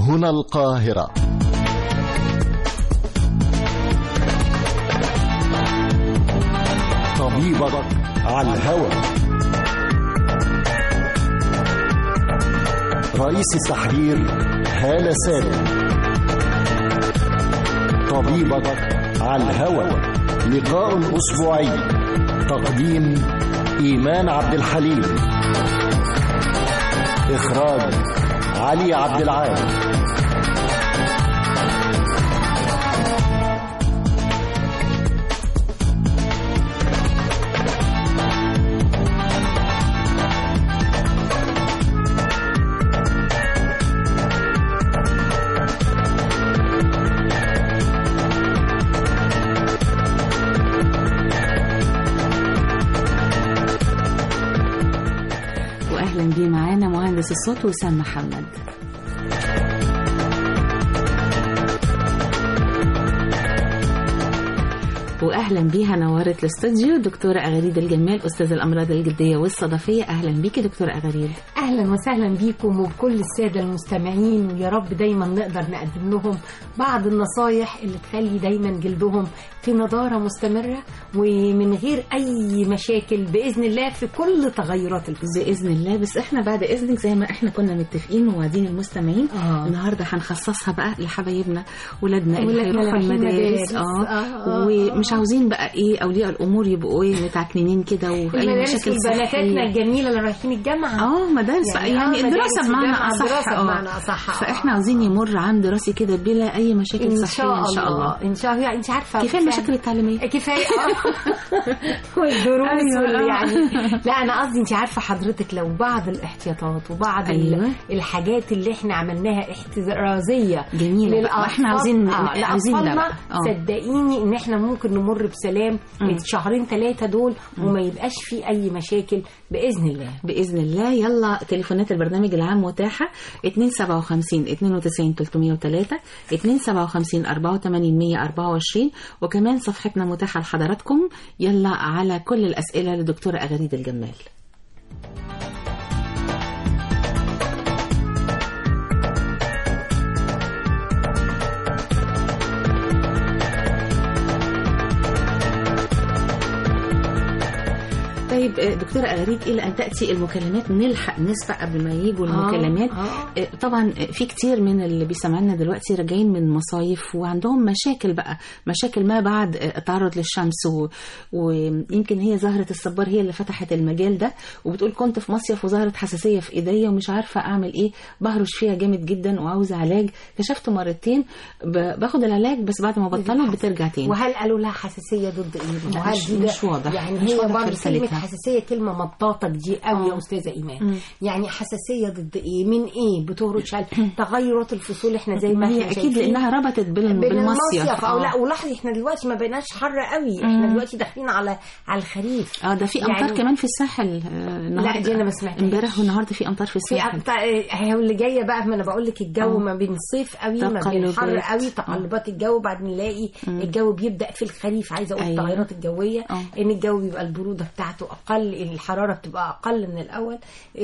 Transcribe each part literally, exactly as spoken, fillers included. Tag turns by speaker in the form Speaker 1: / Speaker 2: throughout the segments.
Speaker 1: هنا القاهرة. طبيبك على الهوى. رئيس التحرير هالة سالم. طبيبك على الهوى، لقاء أسبوعي. تقديم إيمان عبد الحليم. إخراج علي عبد العال.
Speaker 2: دي معانا مهندس الصوت وسام محمد. واهلا بيها نورت الاستوديو دكتوره اغاريد الجمال، استاذ الامراض الجلديه والصدفيه. اهلا بيكي دكتوره اغاريد.
Speaker 3: اهلا وسهلا بيكم وبكل الساده المستمعين، ويا رب دايما نقدر نقدم لهم بعض النصايح اللي تخلي دايما جلدهم في نضاره مستمره ومن غير اي مشاكل باذن الله في كل تغيرات الجسم
Speaker 2: باذن الله. بس احنا بعد اذنك زي ما احنا كنا متفقين ووعدين المستمعين آه. النهارده هنخصصها بقى لحبايبنا ولادنا اللي هيروحوا المدارس اه, آه. ومش عاوزين بقى ايه اولياء الامور يبقوا ايه متعكنين كده وفي مشاكل
Speaker 3: بناتنا الجميله اللي رايحين الجامعه
Speaker 2: اه مدارس يعني, يعني آه الدراسه بمعنى اصح
Speaker 3: اه اصح
Speaker 2: فاحنا عاوزين يمر عام دراسي كده بلا اي مشاكل صحيه ان شاء الله.
Speaker 3: ان شاء الله. انت عارفه
Speaker 2: كفايه المشاكل التعليميه
Speaker 3: كفايه والدروس أيوة. يعني لا انا قصدي انت عارفه حضرتك لو بعض الاحتياطات وبعض أيوة. الحاجات اللي احنا عملناها احترازيه
Speaker 2: جميله احنا عاوزين
Speaker 3: آه. عاوزين ده صدقيني ان احنا ممكن نمر بسلام الشهرين ثلاثه دول وما يبقاش في اي مشاكل باذن الله
Speaker 2: باذن الله. يلا تليفونات البرنامج العام متاحه اتنين سبعة وخمسين اتنين وتسعين تلتمية وتلاتة اتنين سبعة وخمسين أربعة وتمانين مية وأربعة وعشرين، وكمان صفحتنا متاحه لحضراتكم. يلا على كل الاسئله للدكتوره اغاريد الجمال. طيب دكتورة أغاريد، إلى أن تأتي المكالمات نلحق نسبق قبل ما يجوا المكالمات. آه. آه. طبعا في كتير من اللي بيسمعنا دلوقتي راجعين من مصايف وعندهم مشاكل بقى مشاكل ما بعد التعرض للشمس و... ويمكن هي زهرة الصبار هي اللي فتحت المجال ده، وبتقول كنت في مصيف وظهرت حساسية في إيديا ومش عارفة أعمل إيه، بهرش فيها جامد جدا وعاوزة علاج. كشفت مرتين ب... باخد العلاج بس بعد ما بطلت بترجع تاني.
Speaker 3: وهل قالوا لها حساسية ضد إيه؟ وهل
Speaker 2: مش, مش واضح
Speaker 3: يعني
Speaker 2: مش
Speaker 3: هي
Speaker 2: واضح
Speaker 3: برضه كلمة حساسية كلمة مطاطة دي قوي يا أستاذة إيمان. مم. يعني حساسية ضد إيه؟ من إيه؟ بتهرش على تغيرات الفصول. إحنا زي ما
Speaker 2: هي أكيد لأنها ربطت بال... بالمصيف.
Speaker 3: أو لا ولاحظي إحنا دلوقتي ما بقيناش حر قوي. إحنا دلوقتي داخلين على على الخريف.
Speaker 2: اه ده في أمطار يعني... كمان في الساحل.
Speaker 3: لا دي أنا ما سمعتش.
Speaker 2: امبارح والنهارده في أمطار في الساحل.
Speaker 3: في هي اللي جاية بقى. ما أنا بقول لك الجو أوه. ما بين صيف قوي ما بين حر قوي، تقلبات الجو. بعد نلاقي الجو بيبدأ في الخريف. عايزة أقول التغيرات أيوة. الجوية أوه. إن الجو بيبقى البرودة بتاعته أقل، الحرارة بتبقى أقل من الأول.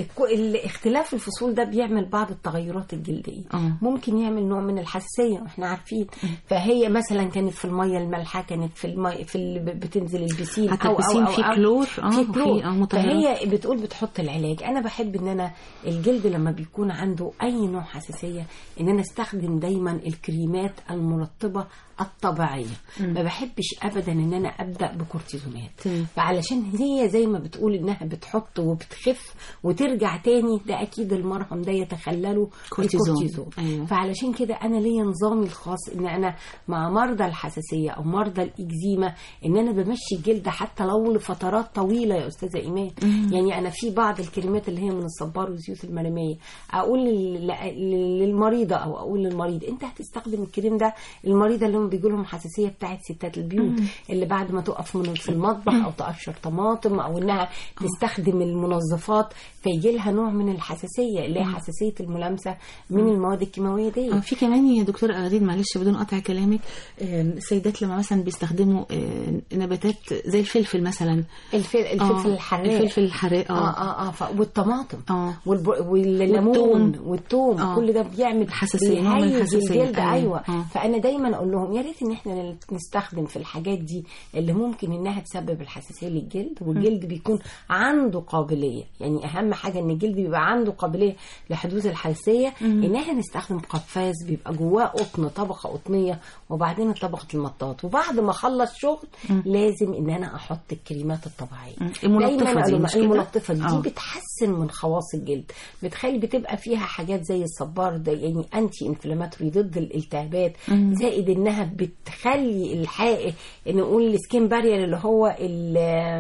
Speaker 3: الاختلاف الفصول ده بيعمل بعض التغيرات الجلدية. أوه. ممكن يعمل نوع من الحساسية واحنا عارفين. فهي مثلا كانت في المية المالحة، كانت في المي في ال... بتنزل البسين
Speaker 2: أو أو, أو, أو
Speaker 3: في
Speaker 2: كلور
Speaker 3: أو في كلور أو فهي بتقول بتحط العلاج. أنا بحب إن أنا الجلد لما بيكون عنده أي نوع حساسية إن أنا استخدم دايما الكريمات المرطبة الطبيعية. ما بحبش أبدا إن أنا أبدأ بكورتيزونات. فعلشان هي زي ما بتقول إنها بتحط وبتخف وترجع تاني، ده أكيد المرهم ده يتخلله
Speaker 2: كورتيزون.
Speaker 3: الكورتيزون.
Speaker 2: أيوة.
Speaker 3: فعلشان كده أنا ليا نظامي الخاص إن أنا مع مرضى الحساسية أو مرضى الإكزيما إن أنا بمشي الجلد حتى لو لفترات طويلة يا أستاذة إيمان. مم. يعني أنا في بعض الكريمات اللي هي من الصبار والزيوت المرمية أقول للمريضة أو أقول للمريض أنت هتستخدم الكريم ده، المريضة اللي هم بيجي لهم حساسيه بتاعت ستات البيوت مم. اللي بعد ما تقف من في المطبخ او تقشر طماطم او انها تستخدم المنظفات فيجي لها نوع من الحساسيه اللي هي حساسيه الملامسه من المواد الكيماويه دي.
Speaker 2: في كمان يا دكتوره أغريد معلش بدون قطع كلامك، السيدات لما مثلا بيستخدموا نباتات زي الفلفل مثلا،
Speaker 3: الفلفل الفلفل الحراق
Speaker 2: الفلفل الحراق
Speaker 3: اه اه اه والطماطم
Speaker 2: اه
Speaker 3: والليمون والثوم آه. كل ده بيعمل
Speaker 2: حساسيه نوع من الحساسيه.
Speaker 3: الجلد ايوه آه. فانا دايما اقول لهم يا ريت ان احنا نستخدم في الحاجات دي اللي ممكن انها تسبب الحساسيه للجلد، والجلد بيكون عنده قابليه، يعني اهم حاجه ان الجلد بيبقى عنده قابليه لحدوث الحساسيه، ان احنا نستخدم قفاز بيبقى جواه قطن، طبقه قطنيه وبعدين طبقه المطاط، وبعد ما اخلص شغل م. لازم ان انا احط الكريمات الطبيعيه
Speaker 2: الملطفه دي
Speaker 3: الملطفه دي, دي بتحسن من خواص الجلد، بتخلي بتبقى فيها حاجات زي الصبار ده يعني انتي انفلاماتوري ضد الالتهابات، م. زائد انها بتخلي الحائق نقول السكين بارير اللي هو ال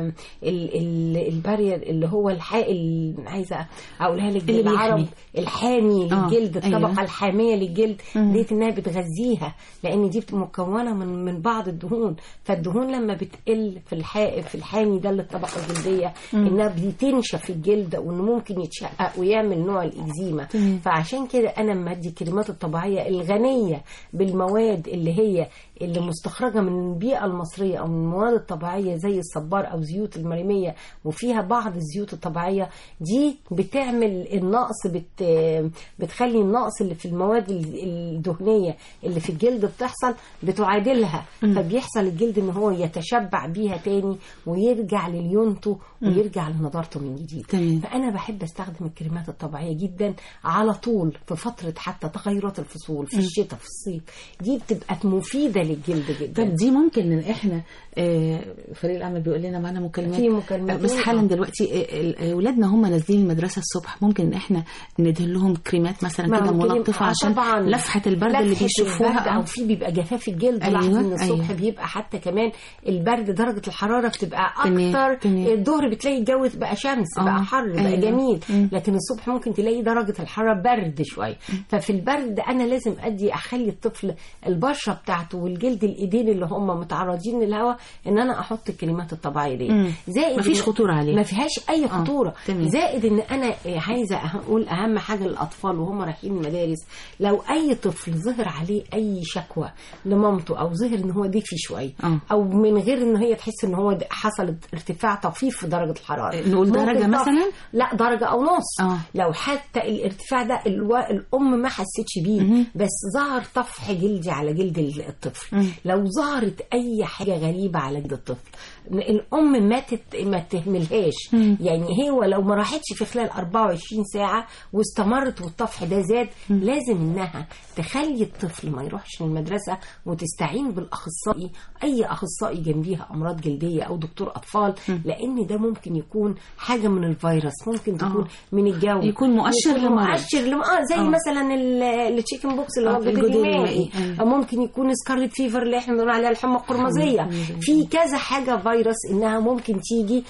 Speaker 3: ال ال البارير اللي هو الحائق عايزه اقولها لك بالعربي الحامي للجلد، الطبقه أيوة. الحاميه للجلد ديت انها بتغذيها، لان دي مكونه من من بعض الدهون، فالدهون لما بتقل في الحائق في الحامي ده للطبقه الجلديه مم. انها بتنشف الجلد وانه ممكن يتشقق ويعمل نوع الاكزيما. فعشان كده انا لما ادي الكريمات الطبيعيه الغنيه بالمواد اللي هي اللي مستخرجه من البيئه المصريه او من المواد الطبيعيه زي الصبار او زيوت المريميه وفيها بعض الزيوت الطبيعيه دي بتعمل النقص، بت بتخلي النقص اللي في المواد الدهنيه اللي في الجلد بتحصل بتعادلها، م. فبيحصل الجلد ان هو يتشبع بيها تاني ويرجع لليونته ويرجع لنضارته من جديد.
Speaker 2: تمام.
Speaker 3: فانا بحب استخدم الكريمات الطبيعيه جدا على طول في فتره حتى تغيرات الفصول في الشتاء في الصيف، دي بتبقى مفيده للجلد جدا.
Speaker 2: طب دي ممكن ان احنا آه فريق العمل بيقول لنا معانا مكالمات
Speaker 3: في مكالمات
Speaker 2: بس حالا دلوقتي اولادنا هم نازلين المدرسه الصبح، ممكن ان احنا ندهن لهم كريمات مثلا كده ملطفه عشان لفحه البرد اللي بيشوفوها،
Speaker 3: او في بيبقى جفاف الجلد. أيوة. لاحظ ان الصبح أيوة. بيبقى حتى كمان البرد درجه الحراره بتبقى اكتر، الظهر بتلاقي الجو بقى شمس أوه. بقى حر بقى أيوة. جميل، م. لكن الصبح ممكن تلاقي درجه الحراره برد شويه، ففي البرد انا لازم ادي اخلي الطفل البشره بتاعته والجلد الايدين اللي هم متعرضين للهواء ان انا احط الكريمات الطبيعيه دي، زائد
Speaker 2: مفيش خطوره عليه،
Speaker 3: ما فيهاش اي خطوره آه. زائد ان انا عايزه اقول اهم حاجه للاطفال وهم رايحين المدارس، لو اي طفل ظهر عليه اي شكوى لمامته او ظهر ان هو دفي شويه آه. او من غير ان هي تحس ان هو حصل ارتفاع طفيف في درجه الحراره،
Speaker 2: نقول درجه مثلا
Speaker 3: لا درجه او نص
Speaker 2: آه.
Speaker 3: لو حتى الارتفاع ده الو... الام ما حسيتش بيه م- بس ظهر طفح جلدي على جلد الطفل م- لو ظهرت اي حاجه غريبه على جلد الطفل الام ما تت... ما تهملهاش م- يعني هي ولو ما راحتش في خلال أربعة وعشرين ساعه واستمرت والطفح ده زاد م- لازم انها تخلي الطفل ما يروحش المدرسه وتستعين بالاخصائي، اي اخصائي جنبيها امراض جلديه او دكتور اطفال م- لان ده ممكن يكون حاجه من الفيروس، ممكن تكون آه. من الجو،
Speaker 2: يكون مؤشر لمرض،
Speaker 3: مؤشر لم... آه زي آه. مثلا التشيكن بوكس اللي هو الجدري المائي، آه. ممكن يكون سكارلت فيفر اللي احنا بنقول عليها الحمى القرمزيه، في كذا حاجه فيروس انها ممكن تيجي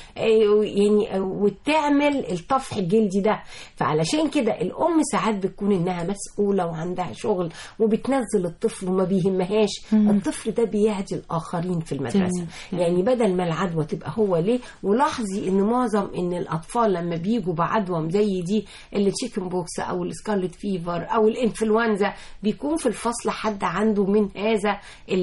Speaker 3: يعني وتعمل الطفح الجلدي ده. فعلشان كده الام ساعات بتكون انها مسؤوله وعندها شغل وبتنزل الطفل وما بيهمهاش، الطفل ده بيعدي الاخرين في المدرسه، يعني بدل ما العدوى تبقى هو ليه. ولاحظي ان معظم ان الاطفال لما بيجوا بعدوى زي دي التشيكن بوكس او السكارلت فيفر او الانفلونزا بيكون في الفصل حد عنده من هذا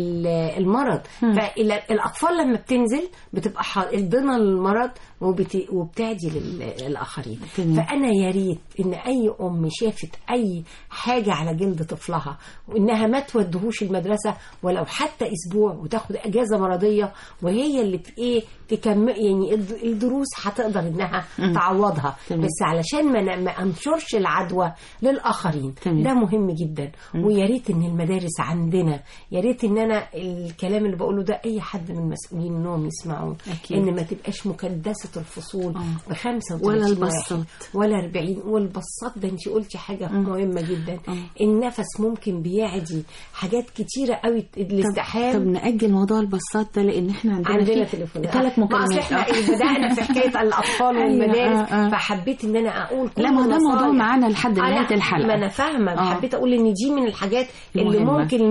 Speaker 3: المرض، فالاطفال لما بتنزل بتبقى ضمن المرض وبتعدي للاخرين. فانا يا ريت ان اي ام شافت اي حاجه على جلد طفلها وانها ما تودهوش المدرسه ولو حتى اسبوع وتاخد اجازه مرضيه وهي اللي ايه تكمل، يعني الدروس هتقدر انها م. تعوضها تمام. بس علشان ما ما انشرش العدوى للاخرين تمام. ده مهم جدا. ويا ريت ان المدارس عندنا، يا ريت ان انا الكلام اللي بقوله ده اي حد من المسؤولين انهم يسمعون، ان ما تبقاش مكدسه الفصول ب خمسة وثلاثين
Speaker 2: ولا البساط
Speaker 3: ولا أربعين. والبساط ده انت قلتي حاجه م. مهمه جدا م. النفس ممكن بيعدي حاجات كتيره قوي الاستحام.
Speaker 2: طب نأجل موضوع البساط ده لان احنا عندنا,
Speaker 3: عندنا ثلاث
Speaker 2: مكالمات.
Speaker 3: احنا بدأنا في حكايه الاطفال والمدارس، آه آه. فحبيت ان انا اقول كل
Speaker 2: لا ما ده موضوع معانا لحد نهايه الحلقه.
Speaker 3: ما انا فاهمه، آه. حبيت اقول ان دي من الحاجات اللي مهمة. ممكن المهمه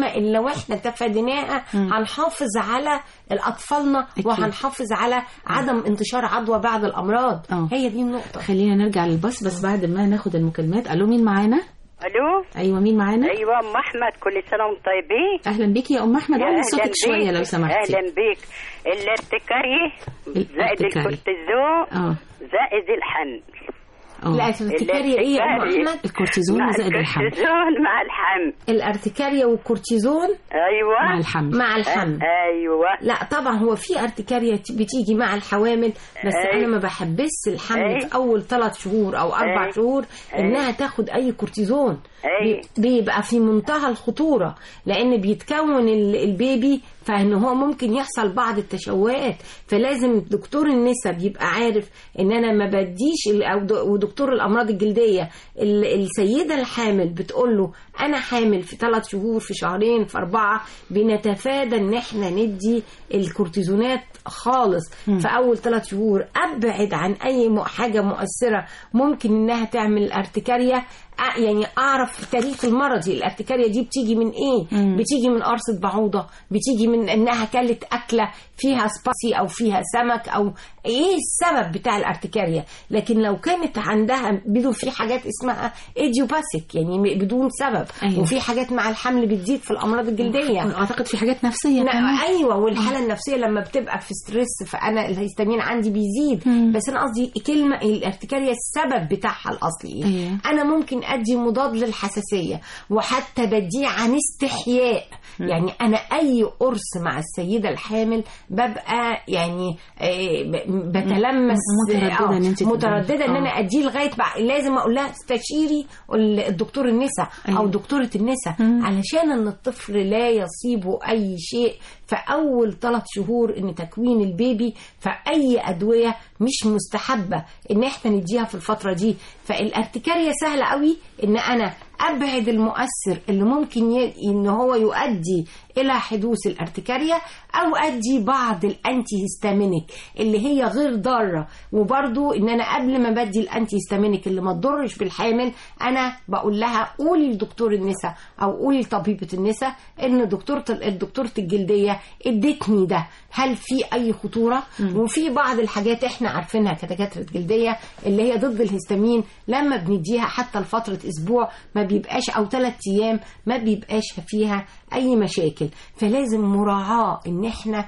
Speaker 3: المهمة اللي لو احنا تفاديناها هنحافظ على اطفالنا وهنحافظ على عدم انتشار عدوى بعض الامراض. أوه. هي دي النقطة.
Speaker 2: خلينا نرجع للباص بس بعد ما ناخد المكالمات. الو مين معانا؟
Speaker 4: الو
Speaker 2: ايوه مين معانا؟
Speaker 4: ايوه ام احمد، كل سنه وانتم طيبين.
Speaker 2: اهلا بيكي يا ام احمد، علي صوتك شويه لو سمحتي.
Speaker 4: اهلا بيك. الارتكاري زائد الكورتيزون اه زائد الحمل.
Speaker 3: الارتكاريا ايه يا ام احمد؟
Speaker 2: الكورتيزون زائد الحمل.
Speaker 4: الكورتيزون مع الحمل.
Speaker 3: الارتكاريا والكورتيزون
Speaker 4: ايوه
Speaker 2: مع الحمل.
Speaker 3: مع الحمل
Speaker 4: ايوه.
Speaker 3: لا طبعا هو في ارتكاريا بتيجي مع الحوامل، بس أيوة. انا ما بحبس الحمل أيوة. في اول ثلاث شهور او اربع أيوة. شهور انها أيوة. تاخد اي كورتيزون. أيوة. بيبقى في منتهى الخطوره لان بيتكون البيبي، فان هو ممكن يحصل بعض التشوهات، فلازم دكتور النساء بيبقى عارف ان انا ما بديش، او دكتور الامراض الجلديه السيده الحامل بتقول له انا حامل في ثلاث شهور في شهرين في اربعه، بنتفادى ان احنا ندي الكورتيزونات خالص م. في اول ثلاث شهور. ابعد عن اي حاجه مؤثره ممكن انها تعمل ارتكاريا. يعني اعرف التاريخ المرضي الارتكاريا دي بتيجي من ايه. مم. بتيجي من قرصة بعوضة، بتيجي من انها كلت اكلة فيها سباسي او فيها سمك، او ايه السبب بتاع الارتكاريا. لكن لو كانت عندها بدون في حاجات اسمها ايديوباثيك يعني بدون سبب. أيوة. وفي حاجات مع الحمل بتزيد في الامراض الجلديه.
Speaker 2: اعتقد في حاجات نفسيه
Speaker 3: كمان. ايوه والحاله مم. النفسيه لما بتبقى في ستريس فانا الهيستامين عندي بيزيد. مم. بس انا قصدي كلمه الارتكاريا السبب بتاعها الاصلي. أيوة. انا ممكن ادي مضاد للحساسيه وحتى بديه عن استحياء. مم. يعني انا اي قرص مع السيده الحامل ببقى يعني بتلمس متردده, مترددة ان انا اديه لغايه بقى لازم اقول لها استشيري الدكتور النساء او دكتوره النساء علشان ان الطفل لا يصيبه اي شيء في اول ثلاث شهور ان تكوين البيبي. فاي ادويه مش مستحبه ان احنا نديها في الفتره دي. فالارتكاريا سهله قوي ان انا ابعد المؤثر اللي ممكن ي... ان هو يؤدي الى حدوث الارتكاريا، او ادي بعض الانتي هيستامينيك اللي هي غير ضاره. وبرضو ان انا قبل ما بدي الانتي هيستامينيك اللي ما تضرش بالحامل انا بقول لها قولي لدكتور النساء او قولي لطبيبه النساء ان دكتوره الدكتوره الجلديه ادتني ده، هل في اي خطوره؟ م. وفي بعض الحاجات احنا عارفينها كدكاتره جلديه اللي هي ضد الهستامين لما بنديها حتى لفتره اسبوع ما بيبقاش او ثلاث ايام ما بيبقاش فيها اي مشاكل. فلازم مراعاه ان احنا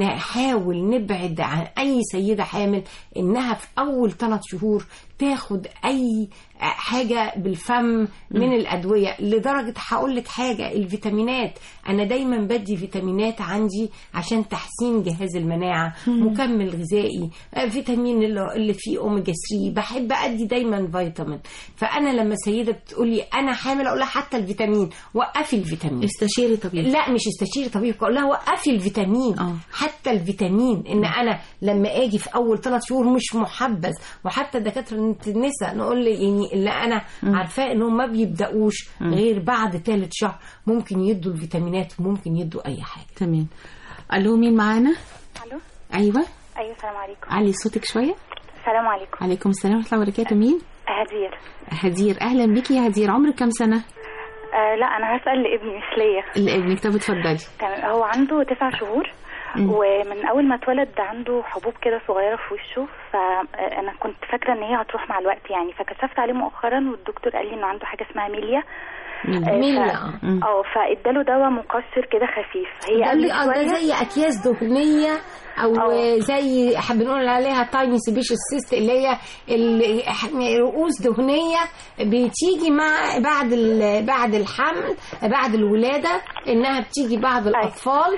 Speaker 3: نحاول نبعد عن اي سيده حامل انها في اول ثلاث شهور تاخد اي حاجه بالفم من الادويه. لدرجه هقول لك حاجه، الفيتامينات انا دايما بدي فيتامينات عندي عشان تحسين جهاز المناعه، مكمل غذائي، فيتامين اللي فيه اوميجا ثلاثة، بحب ادي دايما فيتامين. فانا لما سيده بتقولي انا حامل اقول لها حتى الفيتامين وقفي الفيتامين،
Speaker 2: استشيري طبيب.
Speaker 3: لا مش استشيري طبيب، اقول لها وقفي الفيتامين. أوه. حتى الفيتامين ان انا لما اجي في اول ثلاث شهور مش محبذ. وحتى دكاتره النساء نقول لي يعني اللي انا م. عارفاه انهم ما بيبداوش م. غير بعد ثالث شهر ممكن يدوا الفيتامينات وممكن يدوا اي حاجه.
Speaker 2: تمام. الو مين معانا؟
Speaker 5: الو
Speaker 2: ايوه
Speaker 5: ايوه السلام عليكم.
Speaker 2: علي صوتك شويه.
Speaker 5: السلام عليكم.
Speaker 2: عليكم السلام ورحمه الله وبركاته. مين؟
Speaker 5: هدير.
Speaker 2: هدير اهلا بيكي يا هدير. عمرك كام سنه؟
Speaker 5: آه لا انا هسال لابني مش ليا.
Speaker 2: لابنك. طب اتفضلي.
Speaker 5: تمام. هو عنده تسع شهور م. ومن اول ما اتولد عنده حبوب كده صغيره في وشه، فانا كنت فاكره ان هي هتروح مع الوقت يعني، فكشفت عليه مؤخرا والدكتور قال لي انه عنده حاجه اسمها ميليا.
Speaker 3: ميليا
Speaker 5: اه فاداله دواء مقصر كده خفيف. هي
Speaker 3: قال لي اه ده زي اكياس دهنيه او أوه. زي بنقول عليها تايني سيبيشس سيست اللي هي رؤوس دهنيه بتيجي مع بعد بعد الحمل بعد الولاده، انها بتيجي بعض الاطفال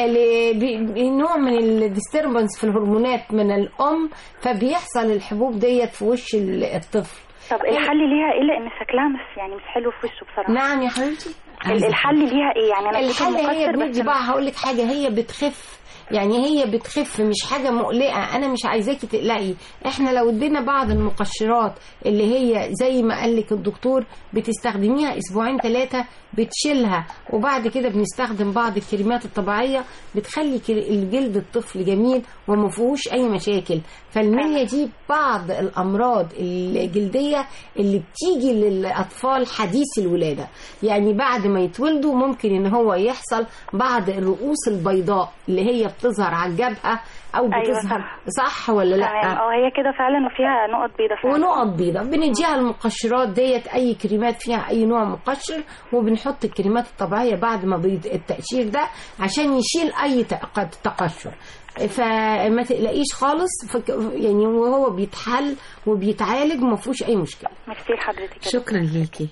Speaker 3: نوع من الديستربنس في الهرمونات من الام، فبيحصل الحبوب ديت في وش الطفل.
Speaker 5: طب الحل ليها ايه؟ لان شكلها مش يعني مش حلو في وشه بصراحه.
Speaker 3: نعم يا حبيبتي.
Speaker 5: الحل ليها ايه يعني؟ انا
Speaker 3: الحل هي بتدي بقى هقول لك حاجه، هي بتخف يعني هي بتخف، مش حاجه مقلقه. انا مش عايزاكي تقلقي. احنا لو ادينا بعض المقشرات اللي هي زي ما قال لك الدكتور بتستخدميها اسبوعين ثلاثه بتشيلها، وبعد كده بنستخدم بعض الكريمات الطبيعيه بتخلي الجلد الطفل جميل وما فيهوش اي مشاكل. فالمنيا دي بعض الامراض الجلديه اللي بتيجي للاطفال حديثي الولاده، يعني بعد ما يتولدوا ممكن ان هو يحصل بعض الرؤوس البيضاء اللي هي بتظهر على الجبهه او بتظهر. أيوة صح. صح ولا لا؟
Speaker 5: اه هي كده فعلا، وفيها نقط بيضاء فعلا.
Speaker 3: ونقط بيضاء بنديها المقشرات ديت، اي كريمات فيها اي نوع مقشر، وبنحط الكريمات الطبيعيه بعد ما بيض التقشير ده عشان يشيل اي تقشر. فما تقلقيش خالص، فك... يعني وهو بيتحل وبيتعالج وما فيهوش اي مشكله.
Speaker 5: ميرسي لحضرتك.
Speaker 2: شكرا ليكي.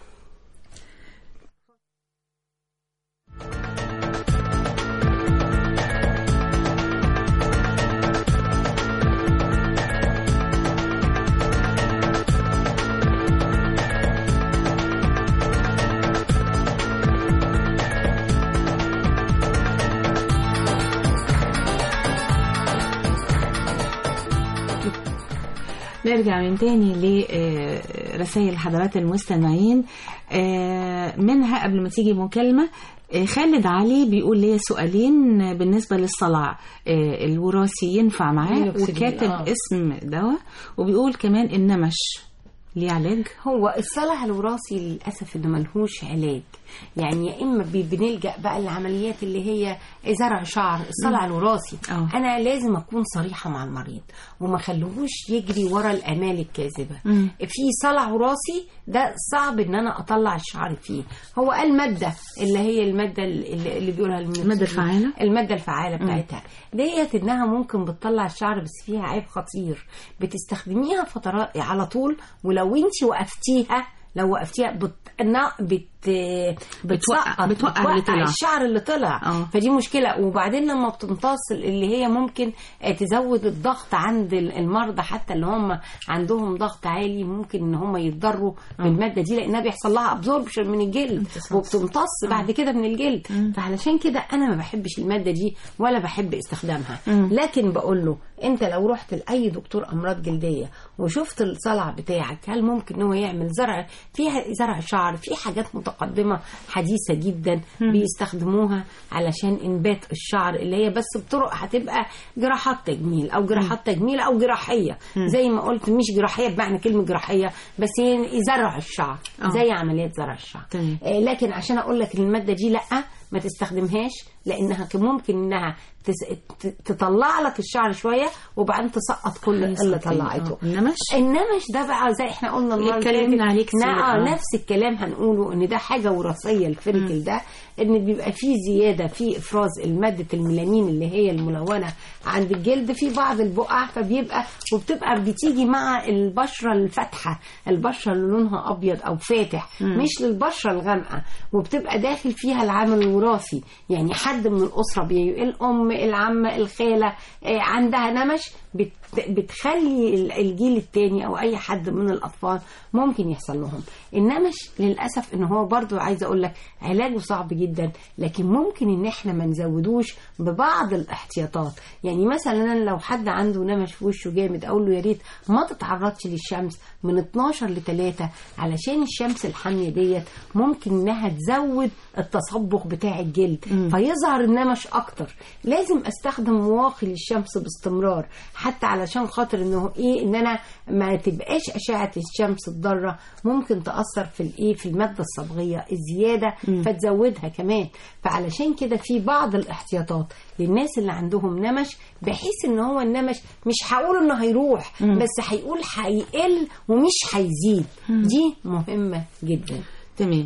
Speaker 2: نرجع من تاني لرسائل حضرات المستمعين. منها قبل ما تيجي مكالمة، خالد علي بيقول لي سؤالين بالنسبة للصلع الوراثي ينفع معاه، وكاتب آه. اسم دواء، وبيقول كمان النمش ليه علاج؟
Speaker 3: هو الصلع الوراثي للأسف إنه ملهوش علاج، يعني يا إما بنلجأ بقى للعمليات اللي هي زرع شعر. الصلع الوراثي أوه. أنا لازم أكون صريحة مع المريض وما خلوهوش يجري ورا الآمال الكاذبة. مم. في صلع وراثي ده صعب إن أنا أطلع الشعر فيه. هو قال مادة اللي هي المادة اللي, اللي بيقولها
Speaker 2: المادة الفعالة،
Speaker 3: المادة الفعالة بتاعتها ديت إنها ممكن بتطلع الشعر، بس فيها عيب خطير. بتستخدميها فترات على طول، ولو انت وقفتيها لو وقفتيها بت... بت...
Speaker 2: بتوقع بتوقع اللي طلع،
Speaker 3: الشعر اللي طلع. أوه. فدي مشكلة. وبعدين لما بتمتص اللي هي ممكن تزود الضغط عند المرضى، حتى اللي هم عندهم ضغط عالي ممكن ان هم يتضروا بالمادة دي، لانها بيحصل لها ابزوربشن من الجلد وبتمتص بعد كده من الجلد. م. فعلشان كده انا ما بحبش المادة دي ولا بحب استخدامها. م. لكن بقول له انت لو رحت لاي دكتور امراض جلدية وشفت الصلع بتاعك، هل ممكن ان هو يعمل زرع فيها زرع شعر؟ في حاجات متقدمة حديثة جدا م. بيستخدموها علشان انبات الشعر، اللي هي بس بطرق هتبقى جراحات تجميل او جراحات تجميل او جراحية. م. زي ما قلت مش جراحية بمعنى كلمة جراحية، بس هي زرع الشعر. أوه. زي عمليات زرع الشعر. آه لكن عشان اقول لك المادة دي لا ما تستخدمهاش، لانها ممكن انها تطلع لك الشعر شويه وبعدين تسقط كل اللي طلعته.
Speaker 2: النمش
Speaker 3: النمش ده بقى زي احنا قلنا
Speaker 2: المره اللي اتكلمنا عليه كتير.
Speaker 3: نعم نفس الكلام هنقوله، ان ده حاجه وراثيه الفريكل ده، ان بيبقى فيه زياده في افراز الماده الميلانين اللي هي الملونه عند الجلد في بعض البقع، فبيبقى وبتبقى بتيجي مع البشره الفاتحه، البشره اللي لونها ابيض او فاتح. م. مش للبشره الغامقه، وبتبقى داخل فيها العامل الوراثي. يعني حد من الاسره بي... الام العمه الخاله عندها نمش، بت... بتخلي الجيل الثاني او اي حد من الاطفال ممكن يحصل لهم النمش. للاسف ان هو برضو عايزه اقول لك علاجه صعب جدا، لكن ممكن ان احنا ما نزودوش ببعض الاحتياطات. يعني مثلا لو حد عنده نمش في وشه جامد، اقول له يا ريت ما تتعرضش للشمس من اتناشر لتلاتة، علشان الشمس الحاميه ديت ممكن انها تزود التصبغ بتاع الجلد م. فيظهر النمش اكتر. لازم استخدم واقي للشمس باستمرار، حتى علشان خاطر انه ايه ان انا ما تبقاش اشعه الشمس الضاره ممكن تاثر في الايه في الماده الصبغيه الزياده م. فتزودها كمان. فعلشان كده في بعض الاحتياطات للناس اللي عندهم نمش، بحيث ان هو النمش مش هقول انه هيروح م. بس هيقول هيقل ومش هيزيد. م. دي مهمه جدا.
Speaker 2: تمام.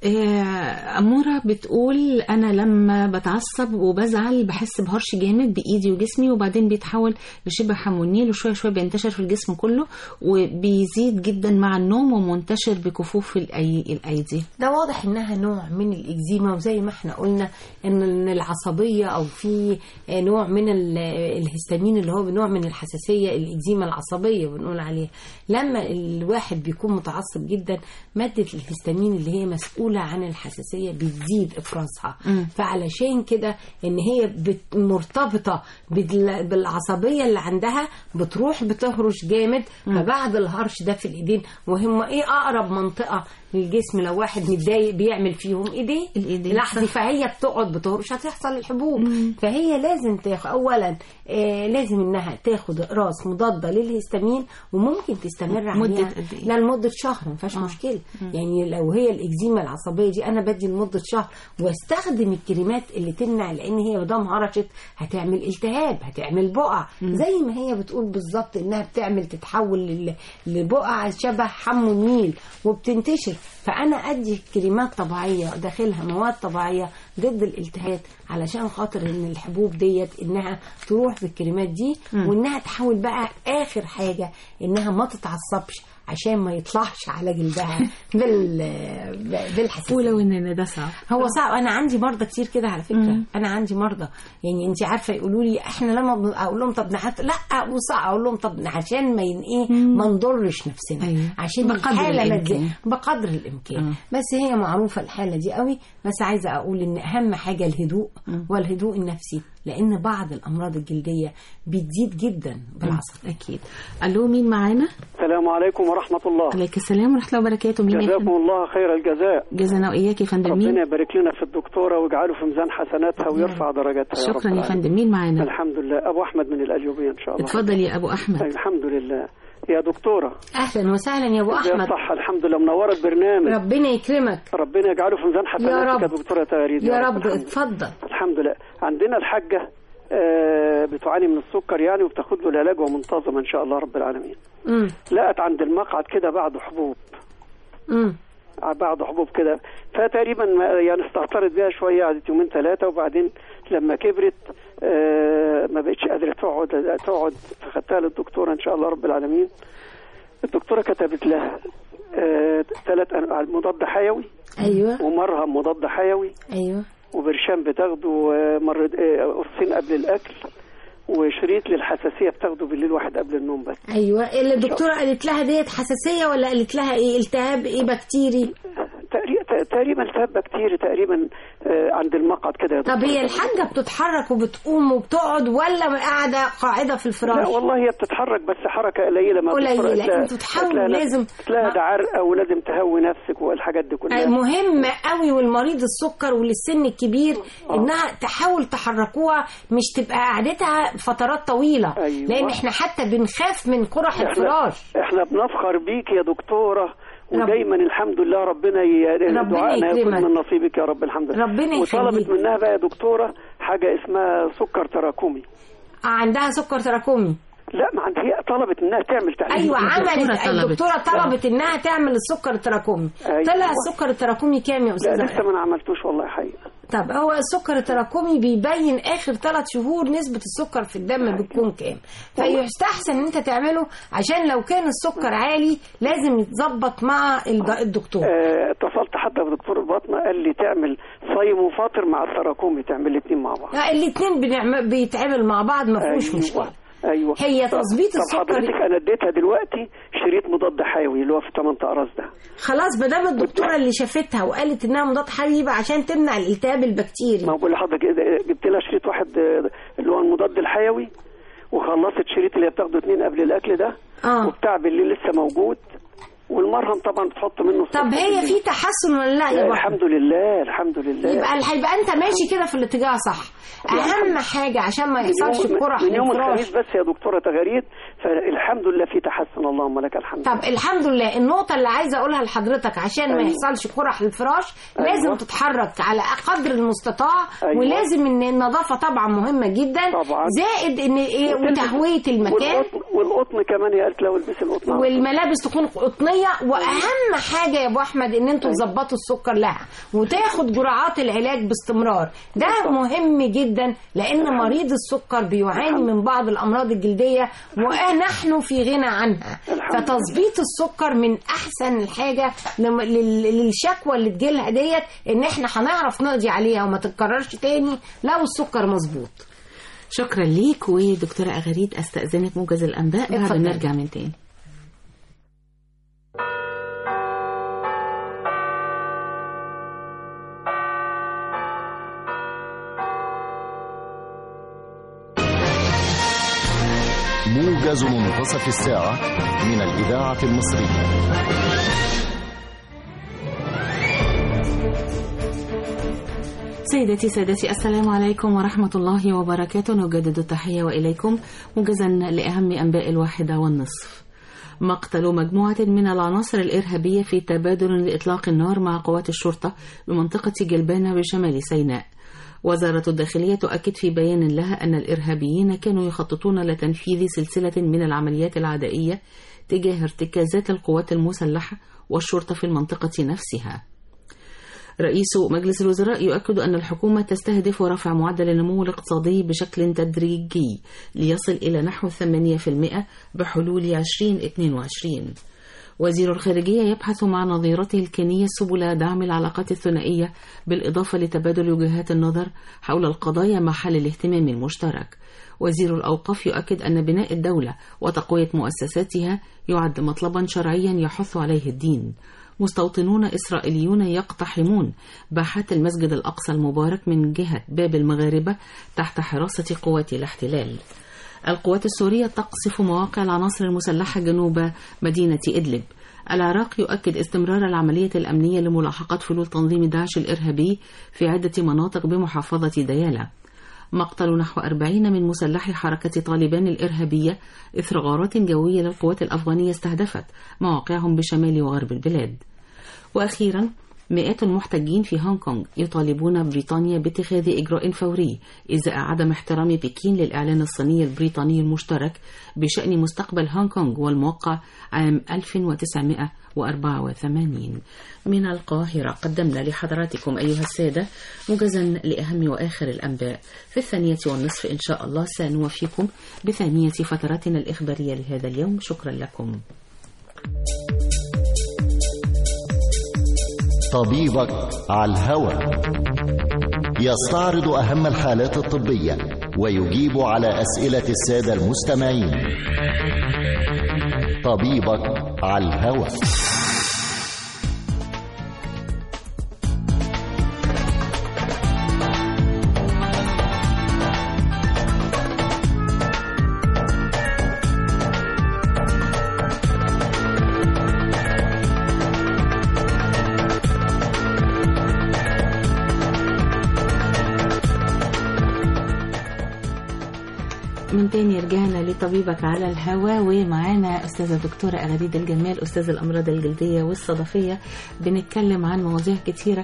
Speaker 2: أمورة بتقول أنا لما بتعصب وبزعل بحس بهرش جامد بإيدي وجسمي، وبعدين بيتحول لشبه حمونيل، وشوية شوية بينتشر في الجسم كله، وبيزيد جدا مع النوم، ومنتشر بكفوف الأيدي.
Speaker 3: ده واضح إنها نوع من الإكزيما، وزي ما احنا قلنا إن العصبية أو في نوع من الهستامين اللي هو نوع من الحساسية، الإكزيما العصبية بنقول عليها. لما الواحد بيكون متعصب جدا، مادة الهستامين اللي هي مسؤولة مسؤولة عن الحساسية بتزيد إفرازها. م. فعلشان كده إن هي مرتبطة بالعصبية اللي عندها بتروح بتهرش جامد. م. فبعد الهرش ده في الإيدين، وهم إيه أقرب منطقة للجسم لو واحد متضايق بيعمل فيهم ايديه الايدين لحظه، فهي بتقعد بتهرش هتحصل الحبوب. مم. فهي لازم تاخد اولا آه لازم انها تاخد اقراص مضاده للهستامين، وممكن تستمر عليها لا لمده شهر ما فيهاش آه. مشكله. مم. يعني لو هي الاكزيما العصبيه دي انا بدي لمده شهر، واستخدم الكريمات اللي تمنع، لان هي ما دام هرشت هتعمل التهاب، هتعمل بقع. مم. زي ما هي بتقول بالظبط انها بتعمل تتحول لبقع شبه حمو النيل وبتنتشر. فأنا أدي كريمات طبيعية داخلها مواد طبيعية ضد الالتهاب، علشان خاطر إن الحبوب ديت إنها تروح بالكريمات دي. م. وإنها تحاول بقى آخر حاجة إنها ما تتعصبش عشان ما يطلعش على جلدها بال بالحساسية.
Speaker 2: ولو ان ده صعب،
Speaker 3: هو صعب. انا عندي مرضى كتير كده على فكره. مم. انا عندي مرضى يعني انت عارفه يقولوا لي احنا لما اقول لهم طب نحت لا وصعب اقول لهم طب عشان ما ين ايه ما نضرش نفسنا. أيوة. عشان
Speaker 2: بقدر الامكان
Speaker 3: بقدر الامكان. مم. بس هي معروفه الحاله دي قوي. بس عايزه اقول ان اهم حاجه الهدوء. مم. والهدوء النفسي، لان بعض الامراض الجلديه بتزيد جدا بالعصب.
Speaker 2: اكيد. الو مين معانا؟
Speaker 6: السلام عليكم ورحمه الله.
Speaker 2: عليك السلام ورحمه الله وبركاته. مين؟
Speaker 6: جزاكم الله خير الجزاء.
Speaker 2: جزانا واياك يا فندم.
Speaker 6: ربنا يبارك لنا في الدكتوره ويجعله في ميزان حسناتها ويرفع درجاتها.
Speaker 2: شكرا يا فندم. مين معانا؟
Speaker 6: الحمد لله ابو احمد من القليوبيه ان شاء الله.
Speaker 2: اتفضل يا ابو احمد.
Speaker 6: الحمد لله يا دكتوره.
Speaker 3: اهلا وسهلا يا ابو احمد.
Speaker 6: صح الحمد لله، منوره البرنامج.
Speaker 3: ربنا يكرمك.
Speaker 6: ربنا يجعله في ميزان حسناتك يا دكتوره تغريد.
Speaker 3: يا رب. اتفضل.
Speaker 6: الحمد لله. عندنا الحاجه آه بتعاني من السكر يعني، وبتاخد له العلاج ومنتظمه ان شاء الله رب العالمين. امم لقت عند المقعد كده بعض حبوب. امم بعض حبوب كده، فتقريبا يعني استهترت بيها شويه، قعدت يومين ثلاثه، وبعدين لما كبرت آه ما بقتش قادره تقعد تقعد فخدتها للدكتوره ان شاء الله رب العالمين. الدكتوره كتبت لها ثلاث آه انواع مضاد حيوي.
Speaker 3: ايوه.
Speaker 6: ومرهم مضاد حيوي.
Speaker 3: ايوه. وبرشام
Speaker 6: بتاخده مرة قرصين قبل الاكل، وشريط للحساسيه بتاخده بالليل واحد قبل النوم بس.
Speaker 3: ايوه. اللي الدكتوره قالت لها ديت حساسيه ولا قالت لها ايه؟ التهاب ايه بكتيري؟
Speaker 6: تقريبا التهاب بكتيري تقريبا عند المقعد كده.
Speaker 3: طب هي الحاجه بتتحرك وبتقوم وبتقعد ولا قاعده قاعده في الفراش؟
Speaker 6: لا والله هي بتتحرك بس حركه قليله. ما
Speaker 3: قليله. انت تحاول لازم
Speaker 6: تلاقي ده عرقه ولازم تهوي نفسك والحاجات دي كلها.
Speaker 3: مهم قوي. والمريض السكر وللسن الكبير آه. انها تحاول تحركوها، مش تبقى قعدتها فترات طويله. أيوة. لان احنا حتى بنخاف من قرح
Speaker 6: إحنا
Speaker 3: الفراش.
Speaker 6: احنا بنفخر بيك يا دكتوره، ودايما الحمد لله ربنا دعائنا يكون من نصيبك يا رب. الحمد لله.
Speaker 3: ربنا يخليك.
Speaker 6: وطلبت منها بقى يا دكتوره حاجه اسمها سكر تراكمي.
Speaker 3: عندها سكر تراكمي؟
Speaker 6: لا ما عندها، هي طلبت انها تعمل تحليل.
Speaker 3: ايوه عملت. الدكتوره طلبت انها تعمل السكر التراكمي. أيوة. طلع السكر التراكمي كام يا استاذه؟
Speaker 6: لا لسه ما عملتوش والله حقيقه.
Speaker 3: طب هو السكر التراكمي بيبين اخر ثلاث شهور نسبه السكر في الدم بتكون كام، فيستحسن ان انت تعمله عشان لو كان السكر عالي لازم يتظبط مع الدكتور.
Speaker 6: اتصلت أه حتى بدكتور الباطنه قال لي تعمل صايم وفاطر مع التراكمي، تعمل الاثنين مع بعض.
Speaker 3: الاثنين بيتعمل مع بعض ما فيهوش أيوة. مشكله.
Speaker 6: ايوه.
Speaker 3: هي تظبيط السكر.
Speaker 6: طب حضرتك انا اديتها دلوقتي شريط مضاد حيوي اللي هو في ثمانية اقراص ده.
Speaker 3: خلاص ما دام الدكتوره اللي شافتها وقالت انها مضاد حيوي يبقى عشان تمنع الالتهاب البكتيري.
Speaker 6: ما بقول لحضرتك جبت لها شريط واحد اللي هو المضاد الحيوي، وخلصت شريط اللي بتاخده اثنين قبل الاكل ده. اه وبتاع بالليل لسه موجود، والمرهم طبعا بتحط منه.
Speaker 3: طب هي في تحسن ولا لا يا
Speaker 6: الحمد لله الحمد لله.
Speaker 3: يبقى هيبقى انت ماشي كده في الاتجاه صح. اهم حاجه عشان ما يحصلش قرح
Speaker 6: من يوم الخميس بس يا دكتوره تغريد، فالحمد لله في تحسن اللهم لك الحمد.
Speaker 3: طب الحمد لله. النقطه اللي عايزه اقولها لحضرتك عشان أيوة. ما يحصلش قرح الفراش أيوة. لازم تتحرك على قدر المستطاع. أيوة. ولازم ان النظافه طبعا مهمه جدا طبعا. زائد ان ايه وتهويه المكان
Speaker 6: والقطن, والقطن كمان يا قالت لو البسي القطن
Speaker 3: والملابس تكون قطنيه. واهم حاجه يا ابو احمد ان انتوا تظبطوا السكر لها وتاخد جرعات العلاج باستمرار. ده مهم جدا لان مريض السكر بيعاني من بعض الامراض الجلديه ونحن في غنى عنها. فتظبيط السكر من احسن الحاجه للشكوى اللي تجيلها ديت، ان احنا هنعرف نقضي عليها وما تتكررش تاني لو السكر مظبوط.
Speaker 2: شكرا ليك. ودكتوره أغاريد استاذنك موجز الانباء بعد نرجع من تاني.
Speaker 1: موجز منتصف الساعة من الإذاعة المصرية.
Speaker 2: سيداتي سادتي، السلام عليكم ورحمة الله وبركاته. نجدد التحية وإليكم موجزا لأهم أنباء الواحدة والنصف. مقتل مجموعة من العناصر الإرهابية في تبادل لإطلاق النار مع قوات الشرطة بمنطقة جلبانة بشمال سيناء. وزارة الداخلية تؤكد في بيان لها أن الإرهابيين كانوا يخططون لتنفيذ سلسلة من العمليات العدائية تجاه ارتكازات القوات المسلحة والشرطة في المنطقة نفسها. رئيس مجلس الوزراء يؤكد أن الحكومة تستهدف رفع معدل النمو الاقتصادي بشكل تدريجي ليصل إلى نحو ثمانية بالمئة بحلول عشرين اثنين وعشرين. وزير الخارجية يبحث مع نظيرته الكينية سبل دعم العلاقات الثنائية بالإضافة لتبادل وجهات النظر حول القضايا محل الاهتمام المشترك. وزير الأوقاف يؤكد أن بناء الدولة وتقوية مؤسساتها يعد مطلبا شرعيا يحث عليه الدين. مستوطنون إسرائيليون يقتحمون باحات المسجد الأقصى المبارك من جهة باب المغاربة تحت حراسة قوات الاحتلال. القوات السورية تقصف مواقع العناصر المسلحة جنوب مدينة إدلب. العراق يؤكد استمرار العملية الأمنية لملاحقة فلول تنظيم داعش الإرهابي في عدة مناطق بمحافظة ديالى. مقتل نحو أربعين من مسلحي حركة طالبان الإرهابية إثر غارات جوية للقوات الأفغانية استهدفت مواقعهم بشمال وغرب البلاد. وأخيرا، مئات المحتجين في هونغ كونغ يطالبون بريطانيا باتخاذ إجراء فوري إزاء عدم احترام بكين للإعلان الصيني البريطاني المشترك بشأن مستقبل هونغ كونغ والموقع عام ألف وتسعمائة وأربعة وثمانين. من القاهرة قدمنا لحضراتكم أيها السادة موجزا لأهم وآخر الأنباء. في الثانية والنصف إن شاء الله سنوفيكم بثانية فتراتنا الإخبارية لهذا اليوم. شكرا لكم.
Speaker 1: طبيبك على الهوى يستعرض أهم الحالات الطبية ويجيب على أسئلة السادة المستمعين. طبيبك على الهوى.
Speaker 2: من تاني رجعنا لطبيبك على الهوا، ومعانا أستاذة دكتورة أغريد الجمال أستاذ الأمراض الجلدية والصدفية. بنتكلم عن مواضيع كتيرة،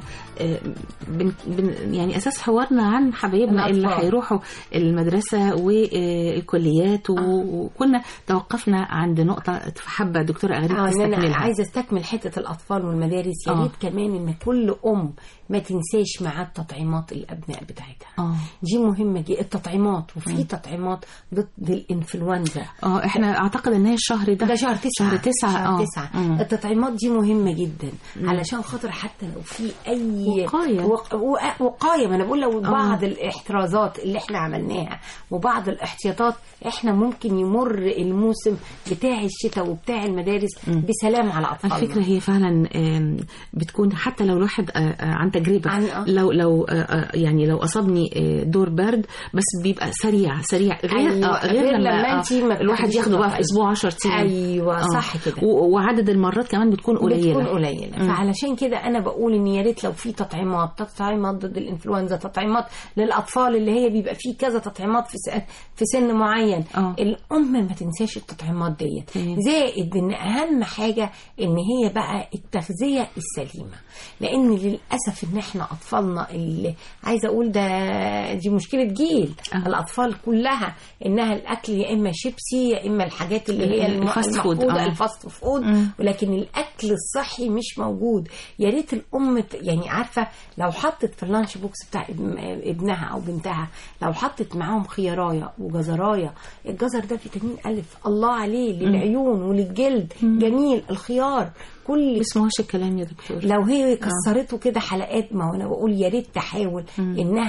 Speaker 2: بن بن يعني أساس حوارنا عن حبايبنا اللي هيروحوا المدرسة والكليات، وكنا توقفنا عند نقطة حابة دكتورة أغريد
Speaker 3: آه تستكملها. عايزة استكمل حتة الأطفال والمدارس. يا ريت آه. كمان إن كل أم ما تنساش مع التطعيمات الأبناء بتاعتها. آه. دي مهمة جدا، التطعيمات. وفي م. تطعيمات ضد الانفلونزا.
Speaker 2: اه احنا اعتقد ان هي الشهر ده
Speaker 3: ده شهر تسعة
Speaker 2: شهر تسعة
Speaker 3: شهر اه تسعة. التطعيمات دي مهمة جدا م. علشان خاطر حتى لو في اي
Speaker 2: وقاية
Speaker 3: وق... وقاية. ما انا بقول لو بعض آه. الاحترازات اللي احنا عملناها وبعض الاحتياطات، احنا ممكن يمر الموسم بتاع الشتاء وبتاع المدارس م. بسلام على اطفالنا.
Speaker 2: الفكرة هي فعلا بتكون حتى لو الواحد عن تجربة يعني لو لو يعني لو اصابني دور برد بس بيبقى سريع سريع غير
Speaker 3: أيوة.
Speaker 2: غير
Speaker 3: لما,
Speaker 2: لما الواحد ياخده بقى في اسبوع عشرة ايام.
Speaker 3: ايوه آه. صح كده.
Speaker 2: وعدد المرات كمان بتكون قليله
Speaker 3: بتكون قليله. فعلشان كده انا بقول ان يا ريت لو في تطعيمات تطعيمات ضد الانفلونزا، تطعيمات للاطفال اللي هي بيبقى فيه كذا تطعيمات في سن في سن معين. أوه. الام ما تنساش التطعيمات ديت. زائد ان اهم حاجه ان هي بقى التغذيه السليمه، لان للاسف ان احنا اطفالنا اللي عايزه اقول ده دي مشكله جيل. أوه. الاطفال كلها انها الاكل يا اما شيبسي يا اما الحاجات اللي هي
Speaker 2: الفاست فود
Speaker 3: الفاست فود، ولكن الاكل الصحي مش موجود. يا ريت الام يعني عارفه لو حطت في اللانش بوكس بتاع ابنها او بنتها، لو حطت معاهم خيارايه وجزرايه، الجزر ده فيتامين الف الله عليه للعيون وللجلد. مم. جميل. الخيار كل
Speaker 2: اسمهوش الكلام يا دكتور.
Speaker 3: لو هي كسرته كده حلقات، ما انا بقول يا ريت تحاول مم. انها